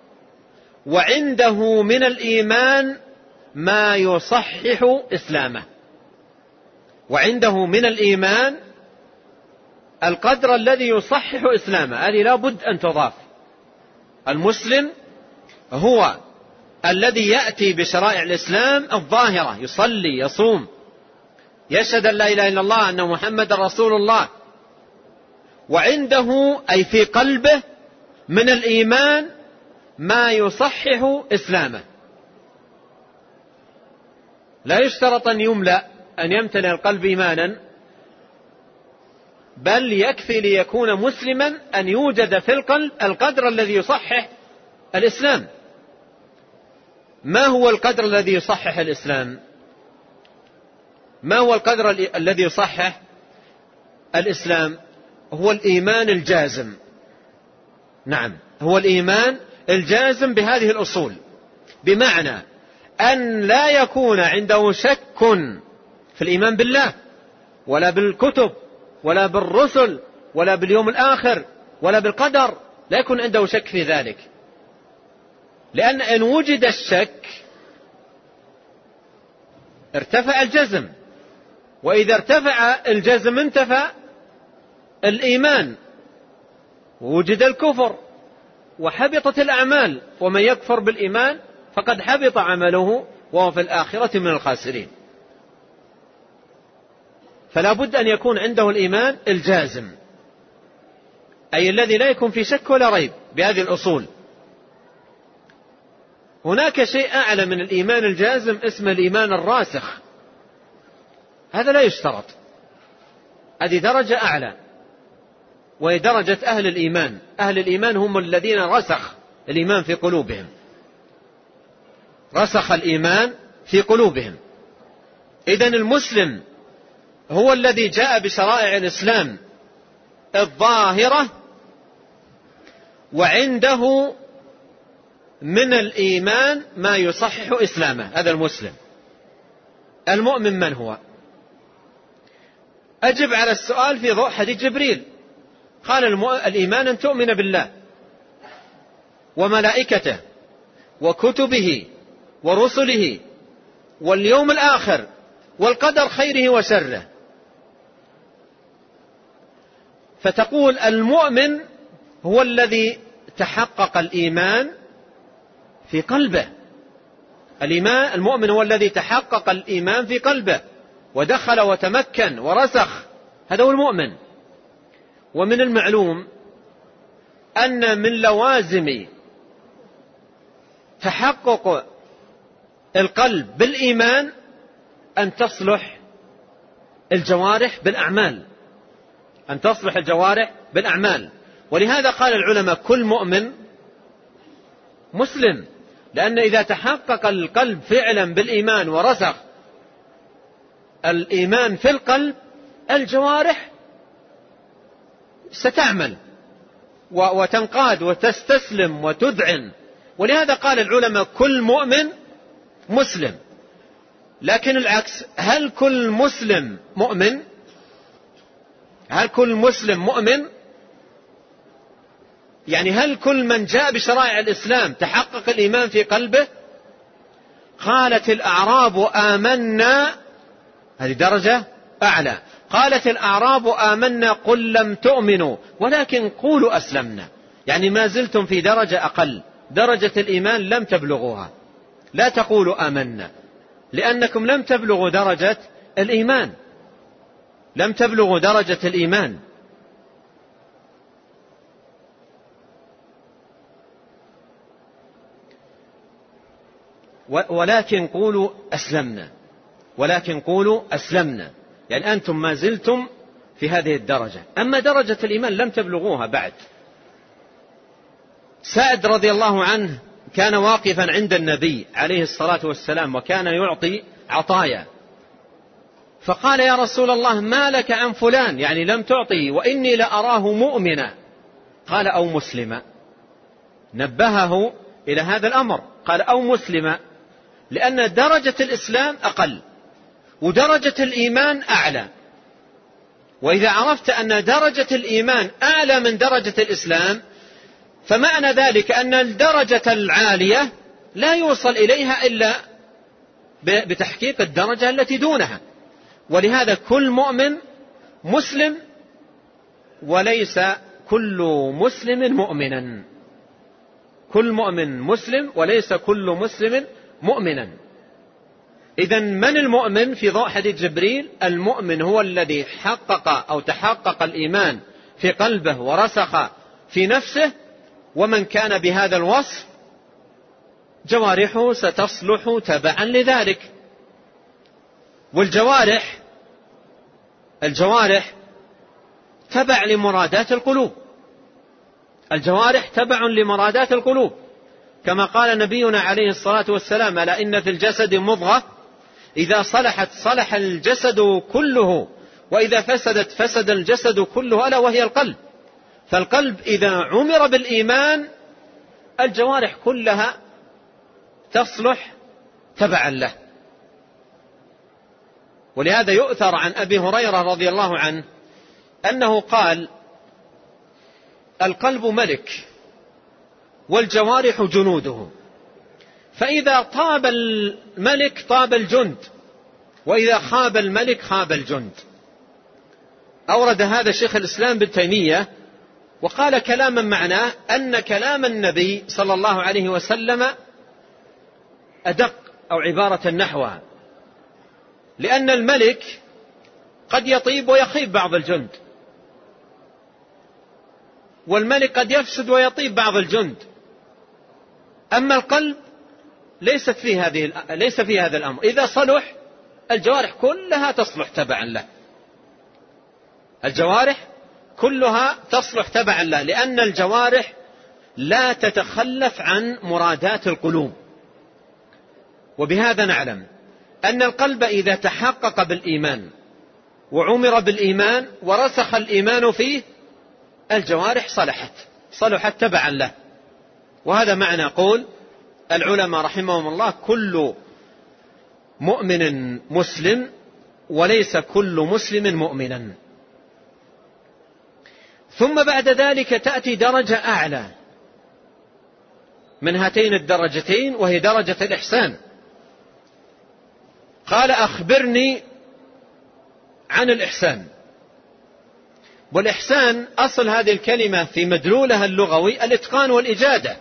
Speaker 2: وعنده من الإيمان ما يصحح إسلامه، وعنده من الإيمان القدر الذي يصحح إسلامه. هذه لا بد أن تضاف. المسلم هو الذي يأتي بشرائع الإسلام الظاهرة، يصلي يصوم يشهد أن لا إله إلا الله أن محمد رسول الله، وعنده أي في قلبه من الإيمان ما يصحح إسلامه. لا يشترط أن يملأ أن يمتلئ القلب إيمانا، بل يكفي ليكون مسلما أن يوجد في القلب القدر الذي يصحح الإسلام. ما هو القدر الذي يصحح الإسلام؟ ما هو القدر الذي يصحح الإسلام؟ هو الإيمان الجازم. نعم، هو الإيمان الجازم بهذه الأصول، بمعنى أن لا يكون عنده شك في الإيمان بالله ولا بالكتب ولا بالرسل ولا باليوم الآخر ولا بالقدر، لا يكون عنده شك في ذلك، لأن إن وجد الشك ارتفع الجزم، وإذا ارتفع الجزم انتفى الإيمان، ووجد الكفر وحبطت الأعمال، ومن يكفر بالإيمان فقد حبط عمله وهو في الآخرة من الخاسرين. فلا بد أن يكون عنده الإيمان الجازم، أي الذي لا يكون في شك ولا ريب بهذه الأصول. هناك شيء أعلى من الإيمان الجازم اسمه الإيمان الراسخ، هذا لا يشترط، هذه درجة أعلى وهي درجة أهل الإيمان. أهل الإيمان هم الذين رسخ الإيمان في قلوبهم، رسخ الإيمان في قلوبهم. إذن المسلم هو الذي جاء بشرائع الإسلام الظاهرة وعنده من الإيمان ما يصحح إسلامه، هذا المسلم. المؤمن من هو؟ أجب على السؤال في ضوء حديث جبريل. قال الإيمان أن تؤمن بالله وملائكته وكتبه ورسله واليوم الآخر والقدر خيره وشره. فتقول المؤمن هو الذي تحقق الإيمان في قلبه. المؤمن هو الذي تحقق الإيمان في قلبه ودخل وتمكن ورسخ، هذا هو المؤمن. ومن المعلوم أن من لوازم تحقق القلب بالإيمان أن تصلح الجوارح بالأعمال، أن تصلح الجوارح بالأعمال. ولهذا قال العلماء كل مؤمن مسلم، لأن إذا تحقق القلب فعلا بالإيمان ورسخ الإيمان في القلب الجوارح ستعمل وتنقاد وتستسلم وتذعن. ولهذا قال العلماء كل مؤمن مسلم. لكن العكس، هل كل مسلم مؤمن؟ هل كل مسلم مؤمن؟ يعني هل كل من جاء بشرائع الإسلام تحقق الإيمان في قلبه؟ قالت الأعراب آمنا، هذه درجة أعلى. قالت الأعراب آمنا قل لم تؤمنوا ولكن قولوا أسلمنا، يعني ما زلتم في درجة أقل، درجة الإيمان لم تبلغوها. لا تقولوا آمنا لأنكم لم تبلغوا درجة الإيمان، لم تبلغوا درجة الإيمان. ولكن قولوا أسلمنا، ولكن قولوا أسلمنا، يعني أنتم ما زلتم في هذه الدرجة، أما درجة الإيمان لم تبلغوها بعد. سعد رضي الله عنه كان واقفا عند النبي عليه الصلاة والسلام وكان يعطي عطايا، فقال يا رسول الله ما لك عن فلان، يعني لم تعطي وإني لأراه مؤمنا. قال أو مسلما، نبهه إلى هذا الأمر، قال أو مسلما، لأن درجة الإسلام أقل ودرجة الإيمان أعلى، وإذا عرفت أن درجة الإيمان أعلى من درجة الإسلام فمعنى ذلك أن الدرجة العالية لا يوصل إليها إلا بتحقيق الدرجة التي دونها. ولهذا كل مؤمن مسلم وليس كل مسلم مؤمنا، كل مؤمن مسلم وليس كل مسلم مؤمنا. إذن من المؤمن في ضوء حديث جبريل؟ المؤمن هو الذي حقق أو تحقق الإيمان في قلبه ورسخ في نفسه، ومن كان بهذا الوصف جوارحه ستصلح تبعا لذلك. والجوارح تبع لمرادات القلوب، الجوارح تبع لمرادات القلوب، كما قال نبينا عليه الصلاة والسلام ألا إن في الجسد مضغة إذا صلحت صلح الجسد كله وإذا فسدت فسد الجسد كله ألا وهي القلب. فالقلب إذا عمر بالإيمان الجوارح كلها تصلح تبعا له. ولهذا يؤثر عن أبي هريرة رضي الله عنه أنه قال القلب ملك والجوارح جنوده، فإذا طاب الملك طاب الجند، وإذا خاب الملك خاب الجند. أورد هذا شيخ الإسلام ابن تيمية وقال كلاما معناه أن كلام النبي صلى الله عليه وسلم أدق أو عبارة نحوها، لأن الملك قد يطيب ويخيب بعض الجند، والملك قد يفسد ويطيب بعض الجند. أما القلب ليس في هذا الأمر، إذا صلح الجوارح كلها تصلح تبعا له، الجوارح كلها تصلح تبعا له، لأن الجوارح لا تتخلف عن مرادات القلوب. وبهذا نعلم أن القلب إذا تحقق بالإيمان وعمر بالإيمان ورسخ الإيمان فيه الجوارح صلحت تبعا له. وهذا معنى قول العلماء رحمهم الله كل مؤمن مسلم وليس كل مسلم مؤمنا. ثم بعد ذلك تأتي درجة أعلى من هاتين الدرجتين وهي درجة الإحسان. قال أخبرني عن الإحسان. والإحسان أصل هذه الكلمة في مدلولها اللغوي الإتقان والإجادة.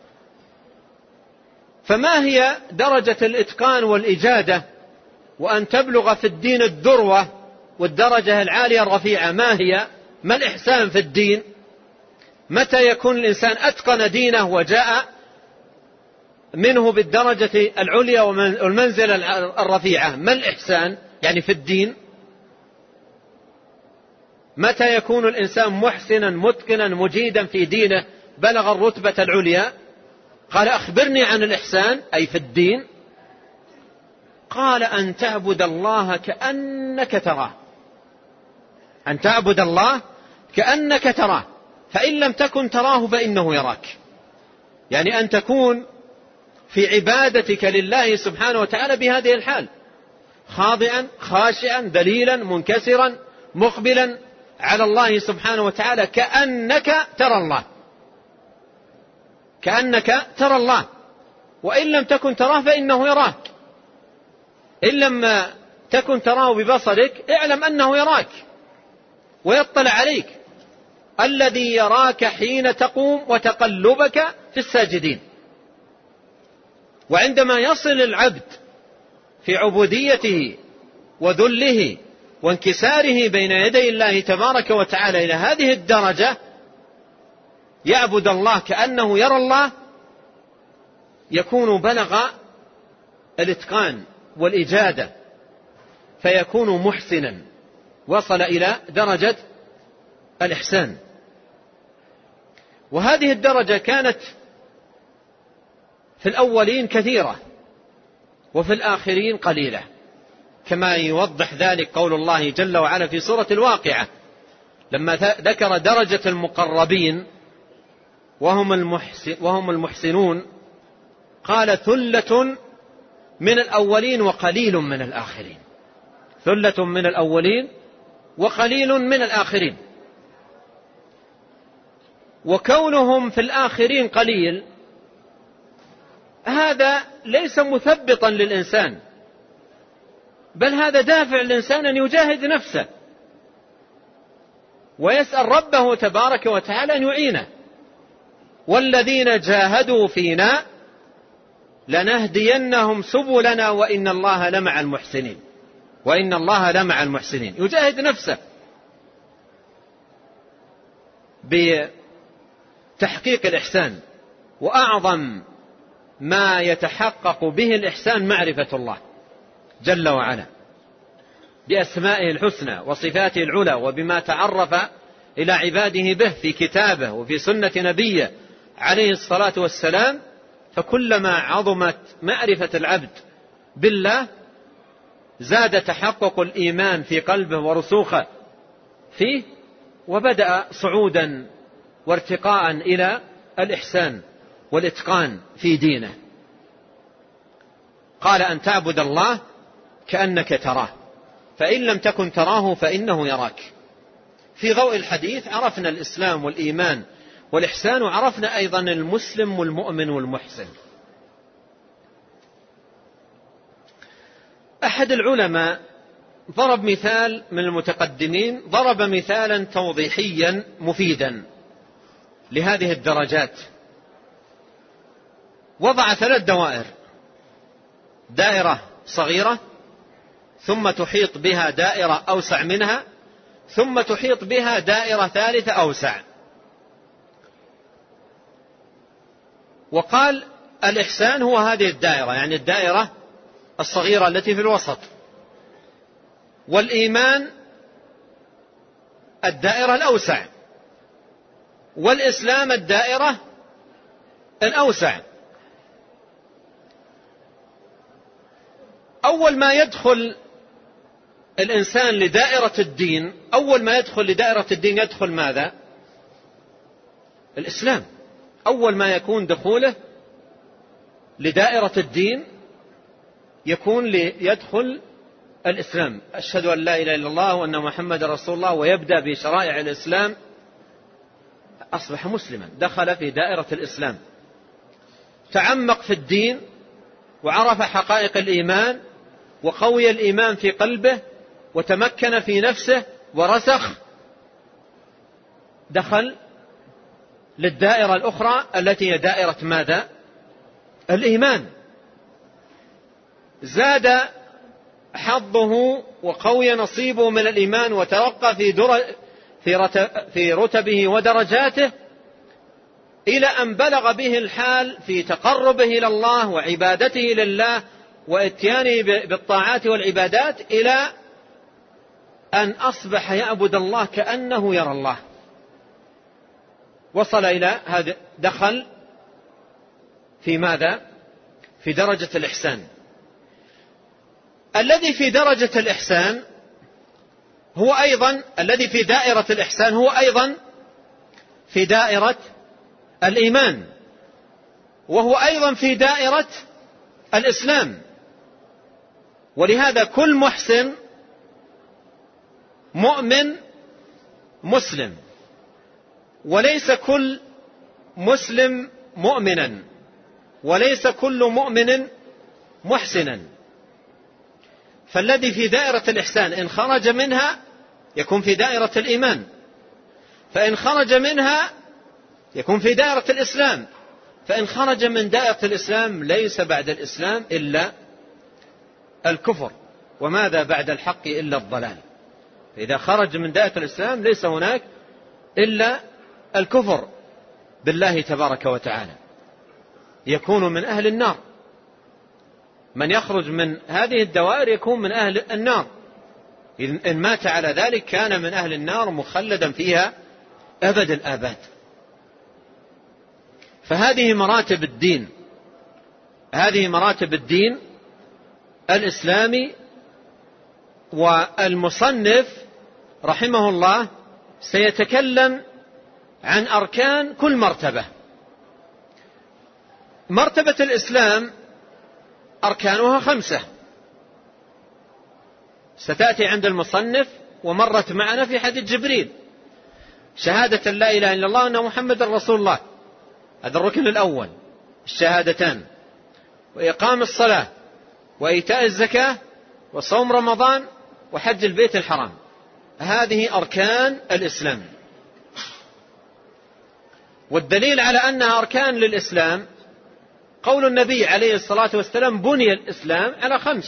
Speaker 2: فما هي درجة الإتقان والإجادة وأن تبلغ في الدين الذروة والدرجة العالية الرفيعة؟ ما الإحسان في الدين؟ متى يكون الإنسان أتقن دينه وجاء منه بالدرجة العليا والمنزلة الرفيعة؟ ما الإحسان يعني في الدين؟ متى يكون الإنسان محسنا متقنا مجيدا في دينه بلغ الرتبة العليا؟ قال أخبرني عن الإحسان أي في الدين. قال أن تعبد الله كأنك تراه، أن تعبد الله كأنك تراه فإن لم تكن تراه فإنه يراك. يعني أن تكون في عبادتك لله سبحانه وتعالى بهذه الحال، خاضعا خاشعا ذليلا منكسرا مقبلا على الله سبحانه وتعالى كأنك ترى الله، كأنك ترى الله. وإن لم تكن تراه فإنه يراك. إن لم تكن تراه ببصرك اعلم أنه يراك ويطلع عليك، الذي يراك حين تقوم وتقلبك في الساجدين. وعندما يصل العبد في عبوديته وذله وانكساره بين يدي الله تبارك وتعالى إلى هذه الدرجة، يعبد الله كأنه يرى الله، يكون بلغ الإتقان والإجادة، فيكون محسنا، وصل إلى درجة الإحسان. وهذه الدرجة كانت في الأولين كثيرة وفي الآخرين قليلة، كما يوضح ذلك قول الله جل وعلا في سورة الواقعة لما ذكر درجة المقربين وهم المحسنون، قال ثلة من الأولين وقليل من الآخرين. ثلة من الأولين وقليل من الآخرين. وكونهم في الآخرين قليل هذا ليس مثبطا للإنسان، بل هذا دافع الإنسان أن يجاهد نفسه ويسأل ربه تبارك وتعالى أن يعينه. والذين جاهدوا فينا لنهدينهم سبلنا وإن الله لمع المحسنين. وإن الله لمع المحسنين. يجاهد نفسه بتحقيق الإحسان، وأعظم ما يتحقق به الإحسان معرفة الله جل وعلا بأسمائه الحسنى وصفاته العلى، وبما تعرف إلى عباده به في كتابه وفي سنة نبيه عليه الصلاة والسلام. فكلما عظمت معرفة العبد بالله زاد تحقق الإيمان في قلبه ورسوخه فيه، وبدأ صعودا وارتقاء إلى الإحسان والإتقان في دينه. قال أن تعبد الله كأنك تراه فإن لم تكن تراه فإنه يراك. في ضوء الحديث عرفنا الإسلام والإيمان والإحسان، وعرفنا أيضا المسلم والمؤمن والمحسن. أحد العلماء ضرب مثال من المتقدمين، ضرب مثالا توضيحيا مفيدا لهذه الدرجات. وضع 3 دوائر: دائرة صغيرة، ثم تحيط بها دائرة أوسع منها، ثم تحيط بها دائرة ثالثة أوسع. وقال الإحسان هو هذه الدائرة، يعني الدائرة الصغيرة التي في الوسط، والإيمان الدائرة الأوسع، والإسلام الدائرة الأوسع. أول ما يدخل الإنسان لدائرة الدين، أول ما يدخل لدائرة الدين يدخل ماذا؟ الإسلام. أول ما يكون دخوله لدائرة الدين يكون ليدخل الإسلام. أشهد أن لا إله إلا الله وأن محمد رسول الله، ويبدأ بشرائع الإسلام، أصبح مسلما، دخل في دائرة الإسلام، تعمق في الدين وعرف حقائق الإيمان وقوي الإيمان في قلبه وتمكن في نفسه ورسخ، دخل للدائرة الأخرى التي هي دائرة ماذا؟ الإيمان. زاد حظه وقوي نصيبه من الإيمان وترقى في رتبه ودرجاته، إلى أن بلغ به الحال في تقربه إلى الله وعبادته لله واتيانه بالطاعات والعبادات، إلى أن أصبح يعبد الله كأنه يرى الله. وصل إلى هذا، دخل في ماذا؟ في درجة الإحسان. الذي في درجة الإحسان هو أيضا الذي في دائرة الإحسان هو أيضا في دائرة الإيمان، وهو أيضا في دائرة الإسلام. ولهذا كل محسن مؤمن مسلم، وليس كل مسلم مؤمنا، وليس كل مؤمن محسنا. فالذي في دائرة الإحسان إن خرج منها يكون في دائرة الإيمان، فإن خرج منها يكون في دائرة الإسلام، فإن خرج من دائرة الإسلام ليس بعد الإسلام إلا الكفر، وماذا بعد الحق إلا الضلال. إذا خرج من دائرة الإسلام ليس هناك إلا الكفر بالله تبارك وتعالى، يكون من أهل النار. من يخرج من هذه الدوائر يكون من أهل النار، إن مات على ذلك كان من أهل النار مخلدا فيها أبد الآباد. فهذه مراتب الدين، هذه مراتب الدين الإسلامي. والمصنف رحمه الله سيتكلم عن أركان كل مرتبة. مرتبة الإسلام أركانها 5 ستأتي عند المصنف ومرت معنا في حديث جبريل: شهادة لا إله إلا الله وأن محمد رسول الله، هذا الركن الأول، الشهادتان، وإقام الصلاة، وإيتاء الزكاة، وصوم رمضان، وحج البيت الحرام. هذه أركان الإسلام. والدليل على أنها أركان للإسلام قول النبي عليه الصلاة والسلام: بني الإسلام على 5،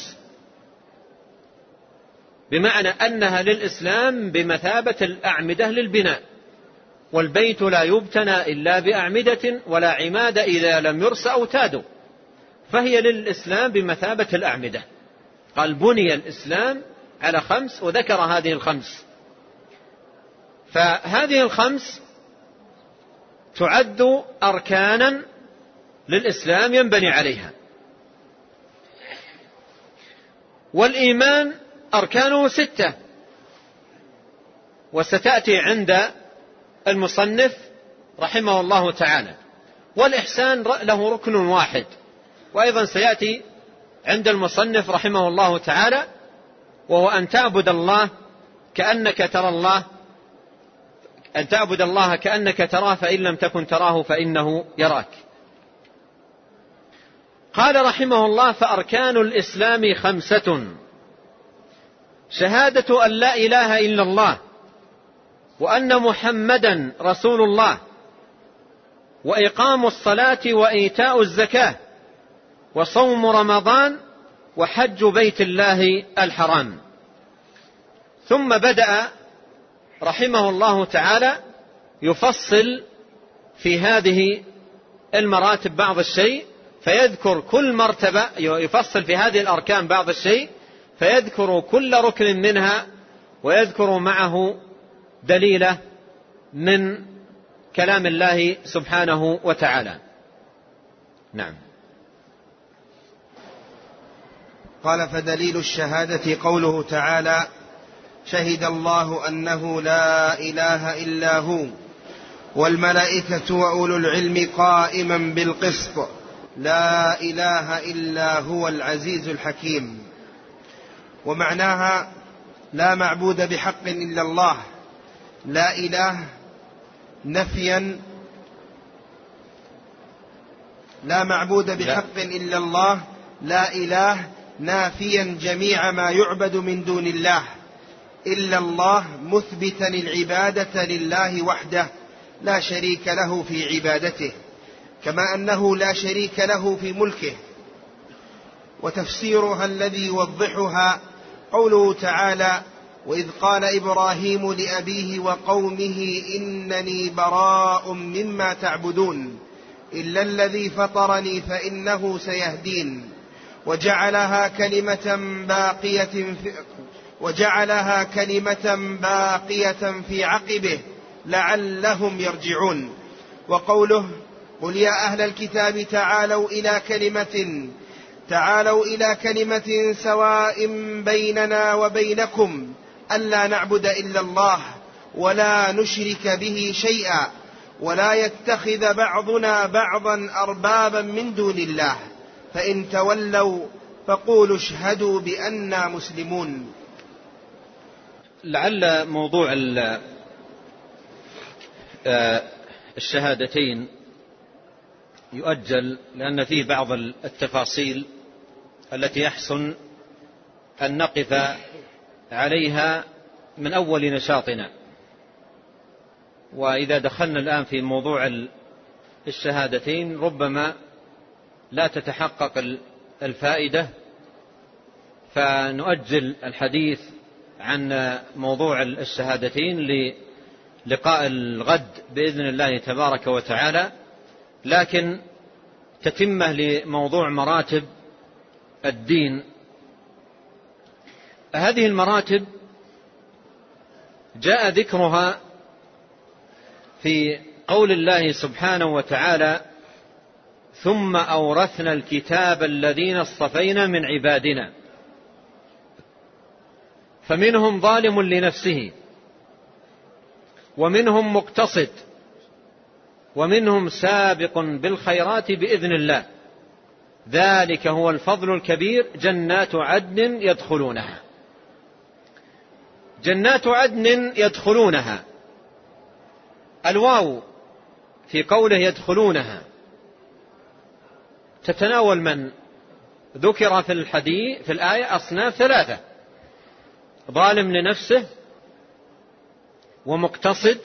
Speaker 2: بمعنى أنها للإسلام بمثابة الأعمدة للبناء، والبيت لا يبتنى إلا بأعمدة ولا عماد إذا لم يرس أوتاد، فهي للإسلام بمثابة الأعمدة. قال: بني الإسلام على 5، وذكر هذه 5. فهذه 5 تعد أركانا للإسلام ينبني عليها. والإيمان أركانه 6، وستأتي عند المصنف رحمه الله تعالى. والإحسان له ركن واحد، وأيضا سيأتي عند المصنف رحمه الله تعالى، وهو أن تعبد الله كأنك ترى الله، أن تعبد الله كأنك تراه فإن لم تكن تراه فإنه يراك. قال رحمه الله: فأركان الإسلام 5: شهادة أن لا إله إلا الله وأن محمدا رسول الله، وإقام الصلاة، وإيتاء الزكاة، وصوم رمضان، وحج بيت الله الحرام. ثم بدأ رحمه الله تعالى يفصل في هذه المراتب بعض الشيء، فيذكر كل مرتبة، يفصل في هذه الأركان بعض الشيء، فيذكر كل ركن منها، ويذكر معه دليله من كلام الله سبحانه وتعالى. نعم.
Speaker 1: قال: فدليل الشهادة قوله تعالى: شهد الله أنه لا إله إلا هو والملائكة وأولو العلم قائما بالقسط لا إله إلا هو العزيز الحكيم. ومعناها: لا معبود بحق إلا الله. لا إله نفيا، لا معبود بحق إلا الله، لا إله نافيا جميع ما يعبد من دون الله، إلا الله مثبتا العبادة لله وحده لا شريك له في عبادته، كما أنه لا شريك له في ملكه. وتفسيرها الذي يوضحها قوله تعالى: وإذ قال إبراهيم لأبيه وقومه إنني براء مما تعبدون إلا الذي فطرني فإنه سيهدين، وجعلها كلمة باقية في عقبه لعلهم يرجعون. وقوله: قل يا أهل الكتاب تعالوا إلى كلمة سواء بيننا وبينكم ألا نعبد إلا الله ولا نشرك به شيئا ولا يتخذ بعضنا بعضا أربابا من دون الله فإن تولوا فقولوا اشهدوا بأننا مسلمون.
Speaker 2: لعل موضوع الشهادتين يؤجل، لأن فيه بعض التفاصيل التي يحسن أن نقف عليها من أول نشاطنا. وإذا دخلنا الآن في موضوع الشهادتين ربما لا تتحقق الفائدة، فنؤجل الحديث عن موضوع الشهادتين للقاء الغد بإذن الله تبارك وتعالى، لكن تتمة لموضوع مراتب الدين. هذه المراتب جاء ذكرها في قول الله سبحانه وتعالى: ثم أورثنا الكتاب الذين اصطفينا من عبادنا فمنهم ظالم لنفسه ومنهم مقتصد ومنهم سابق بالخيرات بإذن الله ذلك هو الفضل الكبير جنات عدن يدخلونها. جنات عدن يدخلونها، الواو في قوله يدخلونها تتناول من ذكر في الحديث في الآية أصناف ثلاثة: ظالم لنفسه ومقتصد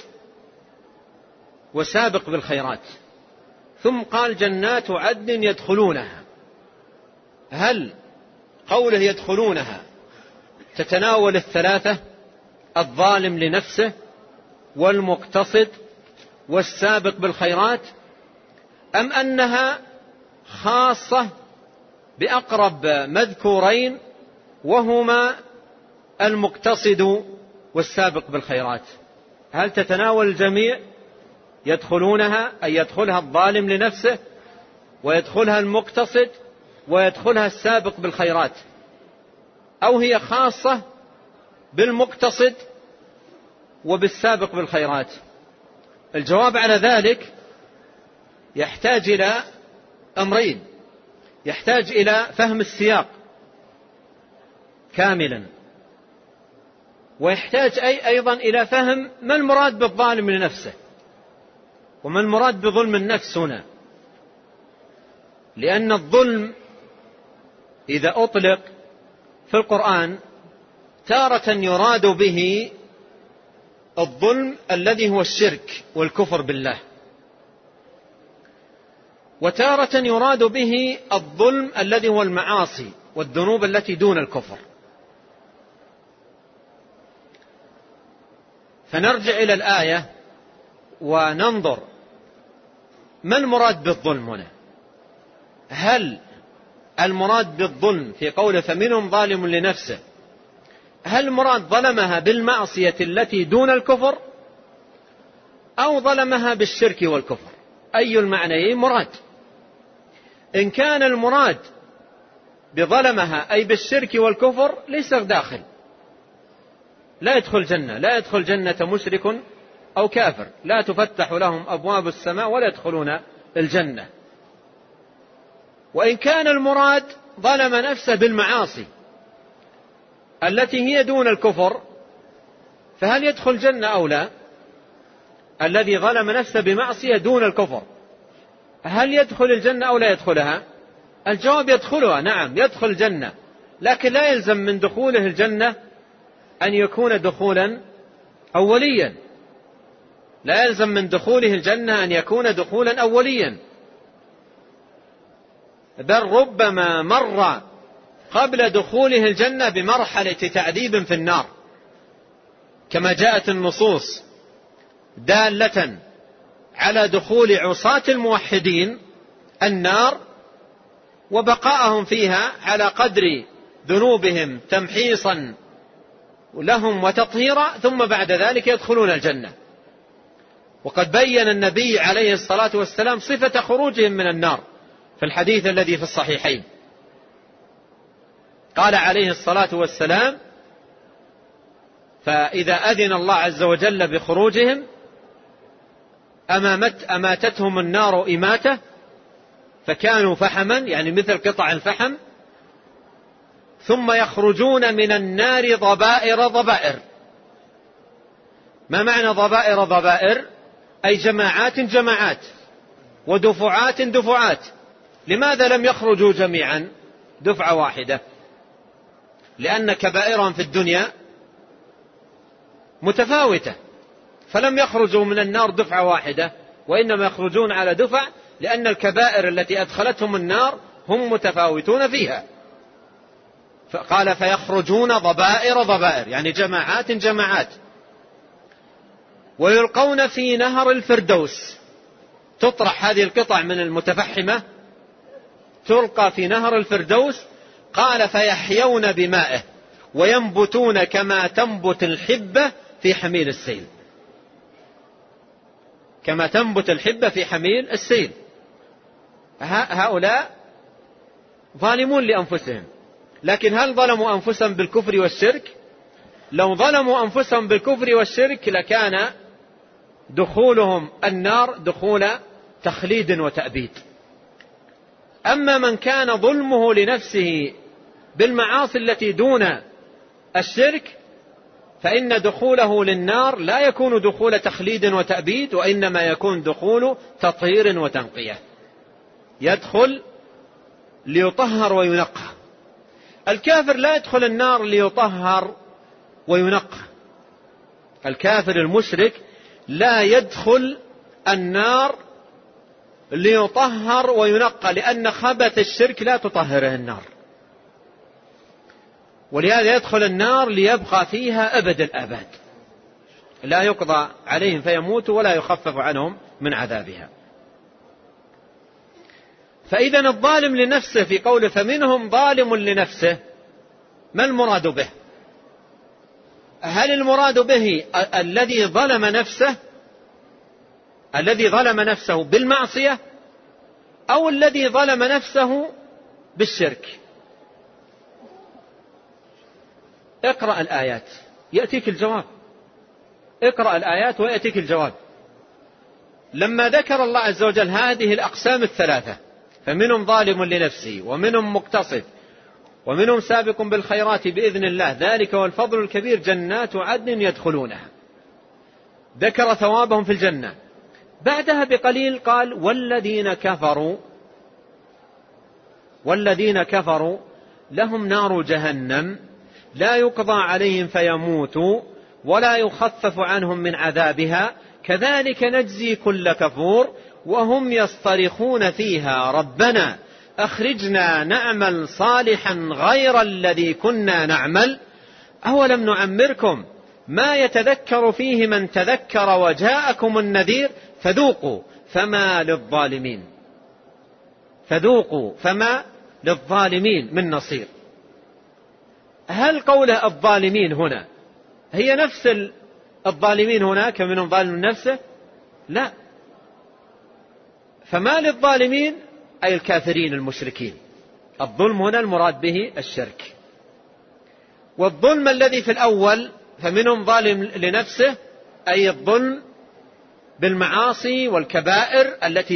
Speaker 2: وسابق بالخيرات، ثم قال جنات عدن يدخلونها. هل قوله يدخلونها تتناول الثلاثة: الظالم لنفسه والمقتصد والسابق بالخيرات، أم أنها خاصة بأقرب مذكورين وهما المقتصد والسابق بالخيرات؟ هل تتناول الجميع يدخلونها، أي يدخلها الظالم لنفسه ويدخلها المقتصد ويدخلها السابق بالخيرات، أو هي خاصة بالمقتصد وبالسابق بالخيرات؟ الجواب على ذلك يحتاج إلى أمرين: يحتاج إلى فهم السياق كاملا، ويحتاج أيضا إلى فهم ما المراد بالظالم لنفسه وما المراد بظلم النفس هنا، لأن الظلم إذا أطلق في القرآن تارة يراد به الظلم الذي هو الشرك والكفر بالله، وتارة يراد به الظلم الذي هو المعاصي والذنوب التي دون الكفر. فنرجع إلى الآية وننظر ما المراد بالظلم هنا. هل المراد بالظلم في قوله فمنهم ظالم لنفسه، هل المراد ظلمها بالمعصية التي دون الكفر أو ظلمها بالشرك والكفر؟ أي المعنيين مراد؟ إن كان المراد بظلمها أي بالشرك والكفر ليس داخل، لا يدخل جنة، لا يدخل جنة مشرك أو كافر، لا تفتح لهم أبواب السماء ولا يدخلون الجنة. وإن كان المراد ظلم نفسه بالمعاصي التي هي دون الكفر فهل يدخل جنة أو لا؟ الذي ظلم نفسه بمعصية دون الكفر هل يدخل الجنة أو لا يدخلها؟ الجواب يدخلها، نعم يدخل الجنة، لكن لا يلزم من دخوله الجنة أن يكون دخولا أوليا، لا يلزم من دخوله الجنة أن يكون دخولا أوليا، بل ربما مر قبل دخوله الجنة بمرحلة تعذيب في النار، كما جاءت النصوص دالة على دخول عصاة الموحدين النار وبقاءهم فيها على قدر ذنوبهم تمحيصا لهم وتطهيرا، ثم بعد ذلك يدخلون الجنة. وقد بين النبي عليه الصلاة والسلام صفة خروجهم من النار في الحديث الذي في الصحيحين، قال عليه الصلاة والسلام: فإذا أذن الله عز وجل بخروجهم أماتتهم النار إماتة فكانوا فحما، يعني مثل قطع الفحم، ثم يخرجون من النار ضبائر ضبائر. ما معنى ضبائر ضبائر؟ أي جماعات جماعات ودفعات دفعات. لماذا لم يخرجوا جميعا دفعة واحدة؟ لأن كبائرهم في الدنيا متفاوتة، فلم يخرجوا من النار دفعة واحدة، وإنما يخرجون على دفع، لأن الكبائر التي أدخلتهم النار هم متفاوتون فيها. قال فيخرجون ضبائر ضبائر، يعني جماعات جماعات، ويلقون في نهر الفردوس. تطرح هذه القطع من المتفحمة تلقى في نهر الفردوس. قال فيحيون بمائه وينبتون كما تنبت الحبة في حميل السيل، كما تنبت الحبة في حميل السيل. هؤلاء ظالمون لأنفسهم، لكن هل ظلموا أنفسهم بالكفر والشرك؟ لو ظلموا أنفسهم بالكفر والشرك لكان دخولهم النار دخول تخليد وتأبيد. أما من كان ظلمه لنفسه بالمعاصي التي دون الشرك فإن دخوله للنار لا يكون دخول تخليد وتأبيد، وإنما يكون دخول تطهير وتنقية، يدخل ليطهر وينقى. الكافر لا يدخل النار ليطهر وينقى، الكافر المشرك لا يدخل النار ليطهر وينقى، لأن خبث الشرك لا تطهره النار، ولهذا يدخل النار ليبقى فيها أبد الآباد، لا يقضى عليهم فيموتوا ولا يخفف عنهم من عذابها. فإذا الظالم لنفسه في قوله فمنهم ظالم لنفسه، ما المراد به؟ هل المراد به الذي ظلم نفسه، الذي ظلم نفسه بالمعصية، أو الذي ظلم نفسه بالشرك؟ اقرأ الآيات يأتيك الجواب، اقرأ الآيات ويأتيك الجواب. لما ذكر الله عز وجل هذه الأقسام الثلاثة، فمنهم ظالم لنفسه ومنهم مقتصد ومنهم سابق بالخيرات بإذن الله ذلك هو الفضل الكبير، جنات عدن يدخلونها، ذكر ثوابهم في الجنة. بعدها بقليل قال والذين كفروا لهم نار جهنم لا يقضى عليهم فيموتوا ولا يخفف عنهم من عذابها كذلك نجزي كل كفور وهم يصطرخون فيها ربنا أخرجنا نعمل صالحا غير الذي كنا نعمل أولم نعمركم ما يتذكر فيه من تذكر وجاءكم النذير فذوقوا فما للظالمين من نصير. هل قوله الظالمين هنا هي نفس الظالمين هناك منهم ظالم نفسه؟ لا، فما للظالمين أي الكافرين المشركين. الظلم هنا المراد به الشرك. والظلم الذي في الأول فمنهم ظالم لنفسه أي الظلم بالمعاصي والكبائر التي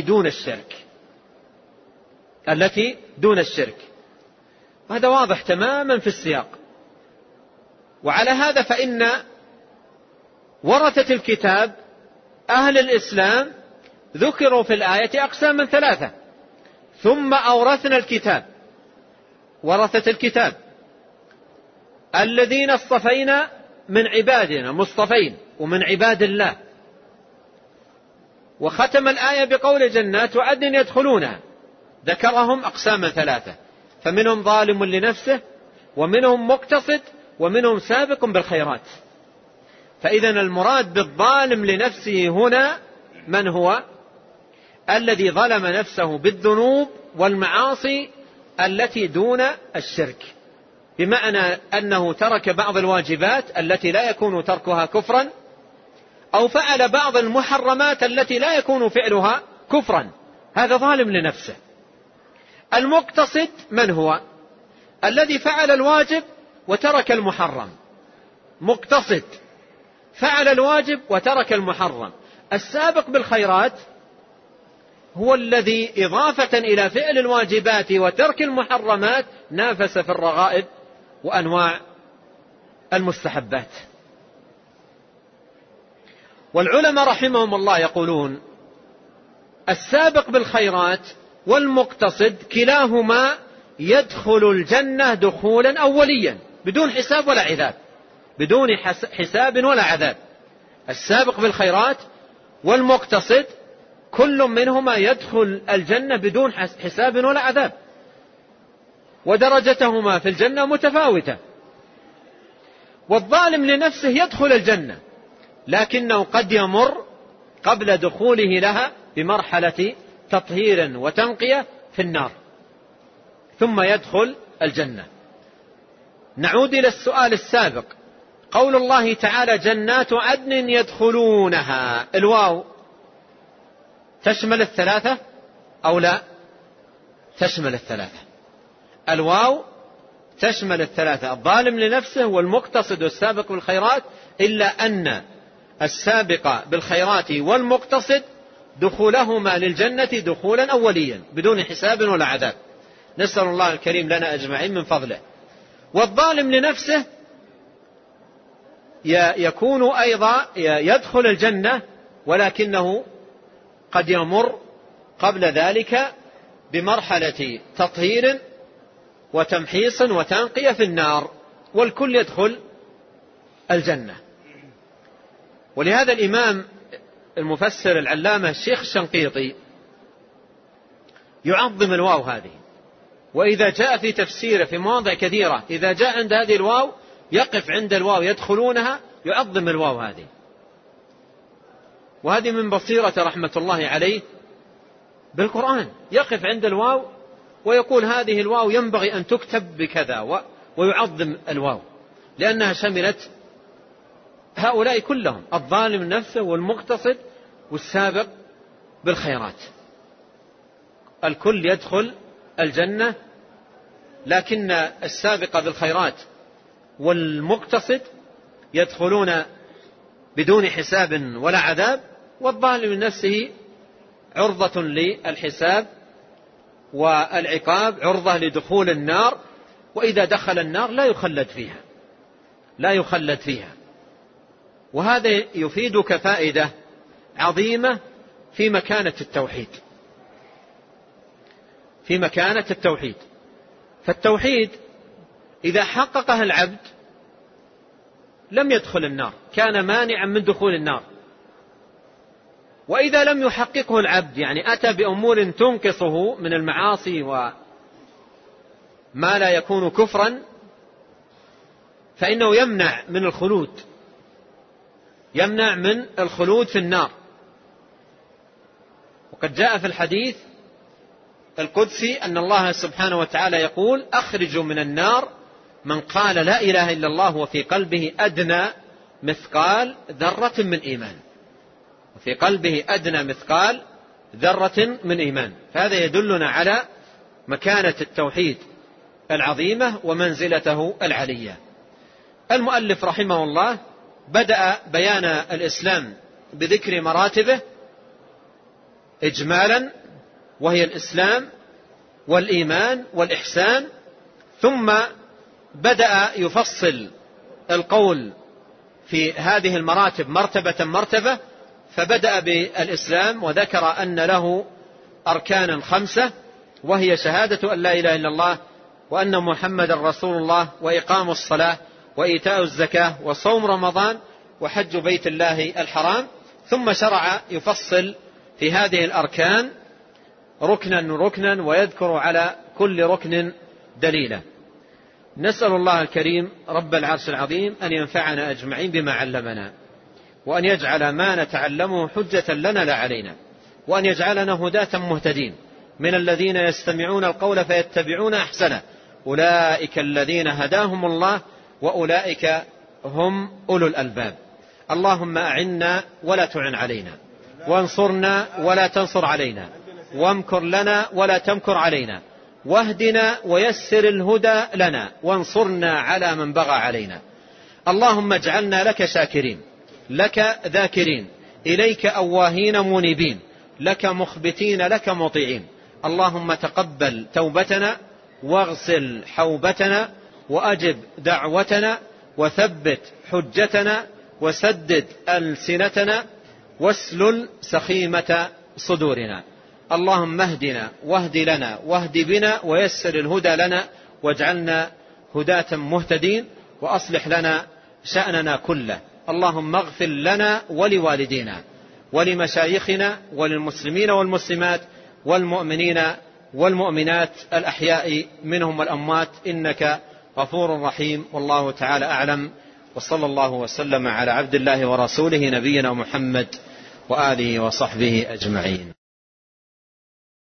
Speaker 2: دون الشرك، هذا واضح تماما في السياق. وعلى هذا فإن ورثة الكتاب أهل الإسلام ذكروا في الآية أقساما ثلاثة، ثم أورثنا الكتاب ورثة الكتاب الذين اصطفينا من عبادنا مصطفين ومن عباد الله، وختم الآية بقول جنات عدن يدخلونها، ذكرهم أقساما ثلاثة، فمنهم ظالم لنفسه ومنهم مقتصد ومنهم سابق بالخيرات. فإذا المراد بالظالم لنفسه هنا من هو؟ الذي ظلم نفسه بالذنوب والمعاصي التي دون الشرك، بمعنى أنه ترك بعض الواجبات التي لا يكون تركها كفرا، أو فعل بعض المحرمات التي لا يكون فعلها كفرا، هذا ظالم لنفسه. المقتصد من هو؟ الذي فعل الواجب وترك المحرم، مقتصد فعل الواجب وترك المحرم. السابق بالخيرات هو الذي إضافة إلى فعل الواجبات وترك المحرمات نافس في الرغائب وأنواع المستحبات. والعلماء رحمهم الله يقولون السابق بالخيرات والمقتصد كلاهما يدخل الجنة دخولا أوليا بدون حساب ولا عذاب، بدون حساب ولا عذاب. السابق بالخيرات والمقتصد كل منهما يدخل الجنة بدون حساب ولا عذاب. ودرجتهما في الجنة متفاوتة. والظالم لنفسه يدخل الجنة لكنه قد يمر قبل دخوله لها بمرحلة تطهير وتنقية في النار ثم يدخل الجنة. نعود إلى السؤال السابق، قول الله تعالى جنات عدن يدخلونها، الواو تشمل الثلاثة أو لا؟ تشمل الثلاثة. الواو تشمل الثلاثة، الظالم لنفسه والمقتصد والسابق بالخيرات، إلا أن السابق بالخيرات والمقتصد دخولهما للجنة دخولا أوليا بدون حساب ولا عذاب، نسأل الله الكريم لنا أجمعين من فضله. والظالم لنفسه يكون أيضا يدخل الجنة ولكنه قد يمر قبل ذلك بمرحلة تطهير وتمحيص وتنقية في النار، والكل يدخل الجنة. ولهذا الإمام المفسر العلامة الشيخ الشنقيطي يعظم الواو هذه، وإذا جاء في تفسيره في مواضع كثيرة إذا جاء عند هذه الواو يقف عند الواو يدخلونها، يعظم الواو هذه. وهذه من بصيرة رحمة الله عليه بالقرآن، يقف عند الواو ويقول هذه الواو ينبغي أن تكتب بكذا، ويعظم الواو لأنها شملت هؤلاء كلهم، الظالم نفسه والمقتصد والسابق بالخيرات، الكل يدخل الجنة، لكن السابق بالخيرات والمقتصد يدخلون بدون حساب ولا عذاب، والظالم نفسه عرضة للحساب والعقاب، عرضة لدخول النار، وإذا دخل النار لا يخلد فيها. وهذا يفيدك فائدة عظيمة في مكانة التوحيد. فالتوحيد إذا حققه العبد لم يدخل النار، كان مانعا من دخول النار. وإذا لم يحققه العبد، يعني أتى بأمور تنقصه من المعاصي وما لا يكون كفرا، فإنه يمنع من الخلود في النار. وقد جاء في الحديث القدسي أن الله سبحانه وتعالى يقول أخرجوا من النار من قال لا إله إلا الله وفي قلبه أدنى مثقال ذرة من إيمان، وفي قلبه أدنى مثقال ذرة من إيمان. فهذا يدلنا على مكانة التوحيد العظيمة ومنزلته العلية. المؤلف رحمه الله بدأ بيان الإسلام بذكر مراتبه إجمالا، وهي الإسلام والإيمان والإحسان، ثم بدأ يفصل القول في هذه المراتب مرتبة، فبدأ بالإسلام وذكر أن له أركانا 5، وهي شهادة أن لا إله إلا الله وأن محمد رسول الله، وإقام الصلاة، وإيتاء الزكاة، وصوم رمضان، وحج بيت الله الحرام. ثم شرع يفصل في هذه الأركان ركنا ويذكر على كل ركن دليلا. نسأل الله الكريم رب العرش العظيم أن ينفعنا أجمعين بما علمنا، وأن يجعل ما نتعلمه حجة لنا لا علينا، وأن يجعلنا هداة مهتدين من الذين يستمعون القول فيتبعون أحسنه، أولئك الذين هداهم الله وأولئك هم أولو الألباب. اللهم أعنا ولا تعن علينا، وانصرنا ولا تنصر علينا، وامكر لنا ولا تمكر علينا، واهدنا ويسر الهدى لنا، وانصرنا على من بغى علينا. اللهم اجعلنا لك شاكرين، لك ذاكرين، إليك أواهين منيبين، لك مخبتين، لك مطيعين. اللهم تقبل توبتنا، واغسل حوبتنا، وأجب دعوتنا، وثبت حجتنا، وسدد ألسنتنا، واسلل سخيمة صدورنا. اللهم اهدنا واهد لنا واهد بنا، ويسر الهدى لنا، واجعلنا هداة مهتدين، وأصلح لنا شأننا كله. اللهم اغفر لنا ولوالدينا ولمشايخنا وللمسلمين والمسلمات والمؤمنين والمؤمنات الأحياء منهم والأموات، إنك غفور رحيم. والله تعالى أعلم، وصلى الله وسلم على عبد الله ورسوله نبينا محمد وآله وصحبه أجمعين.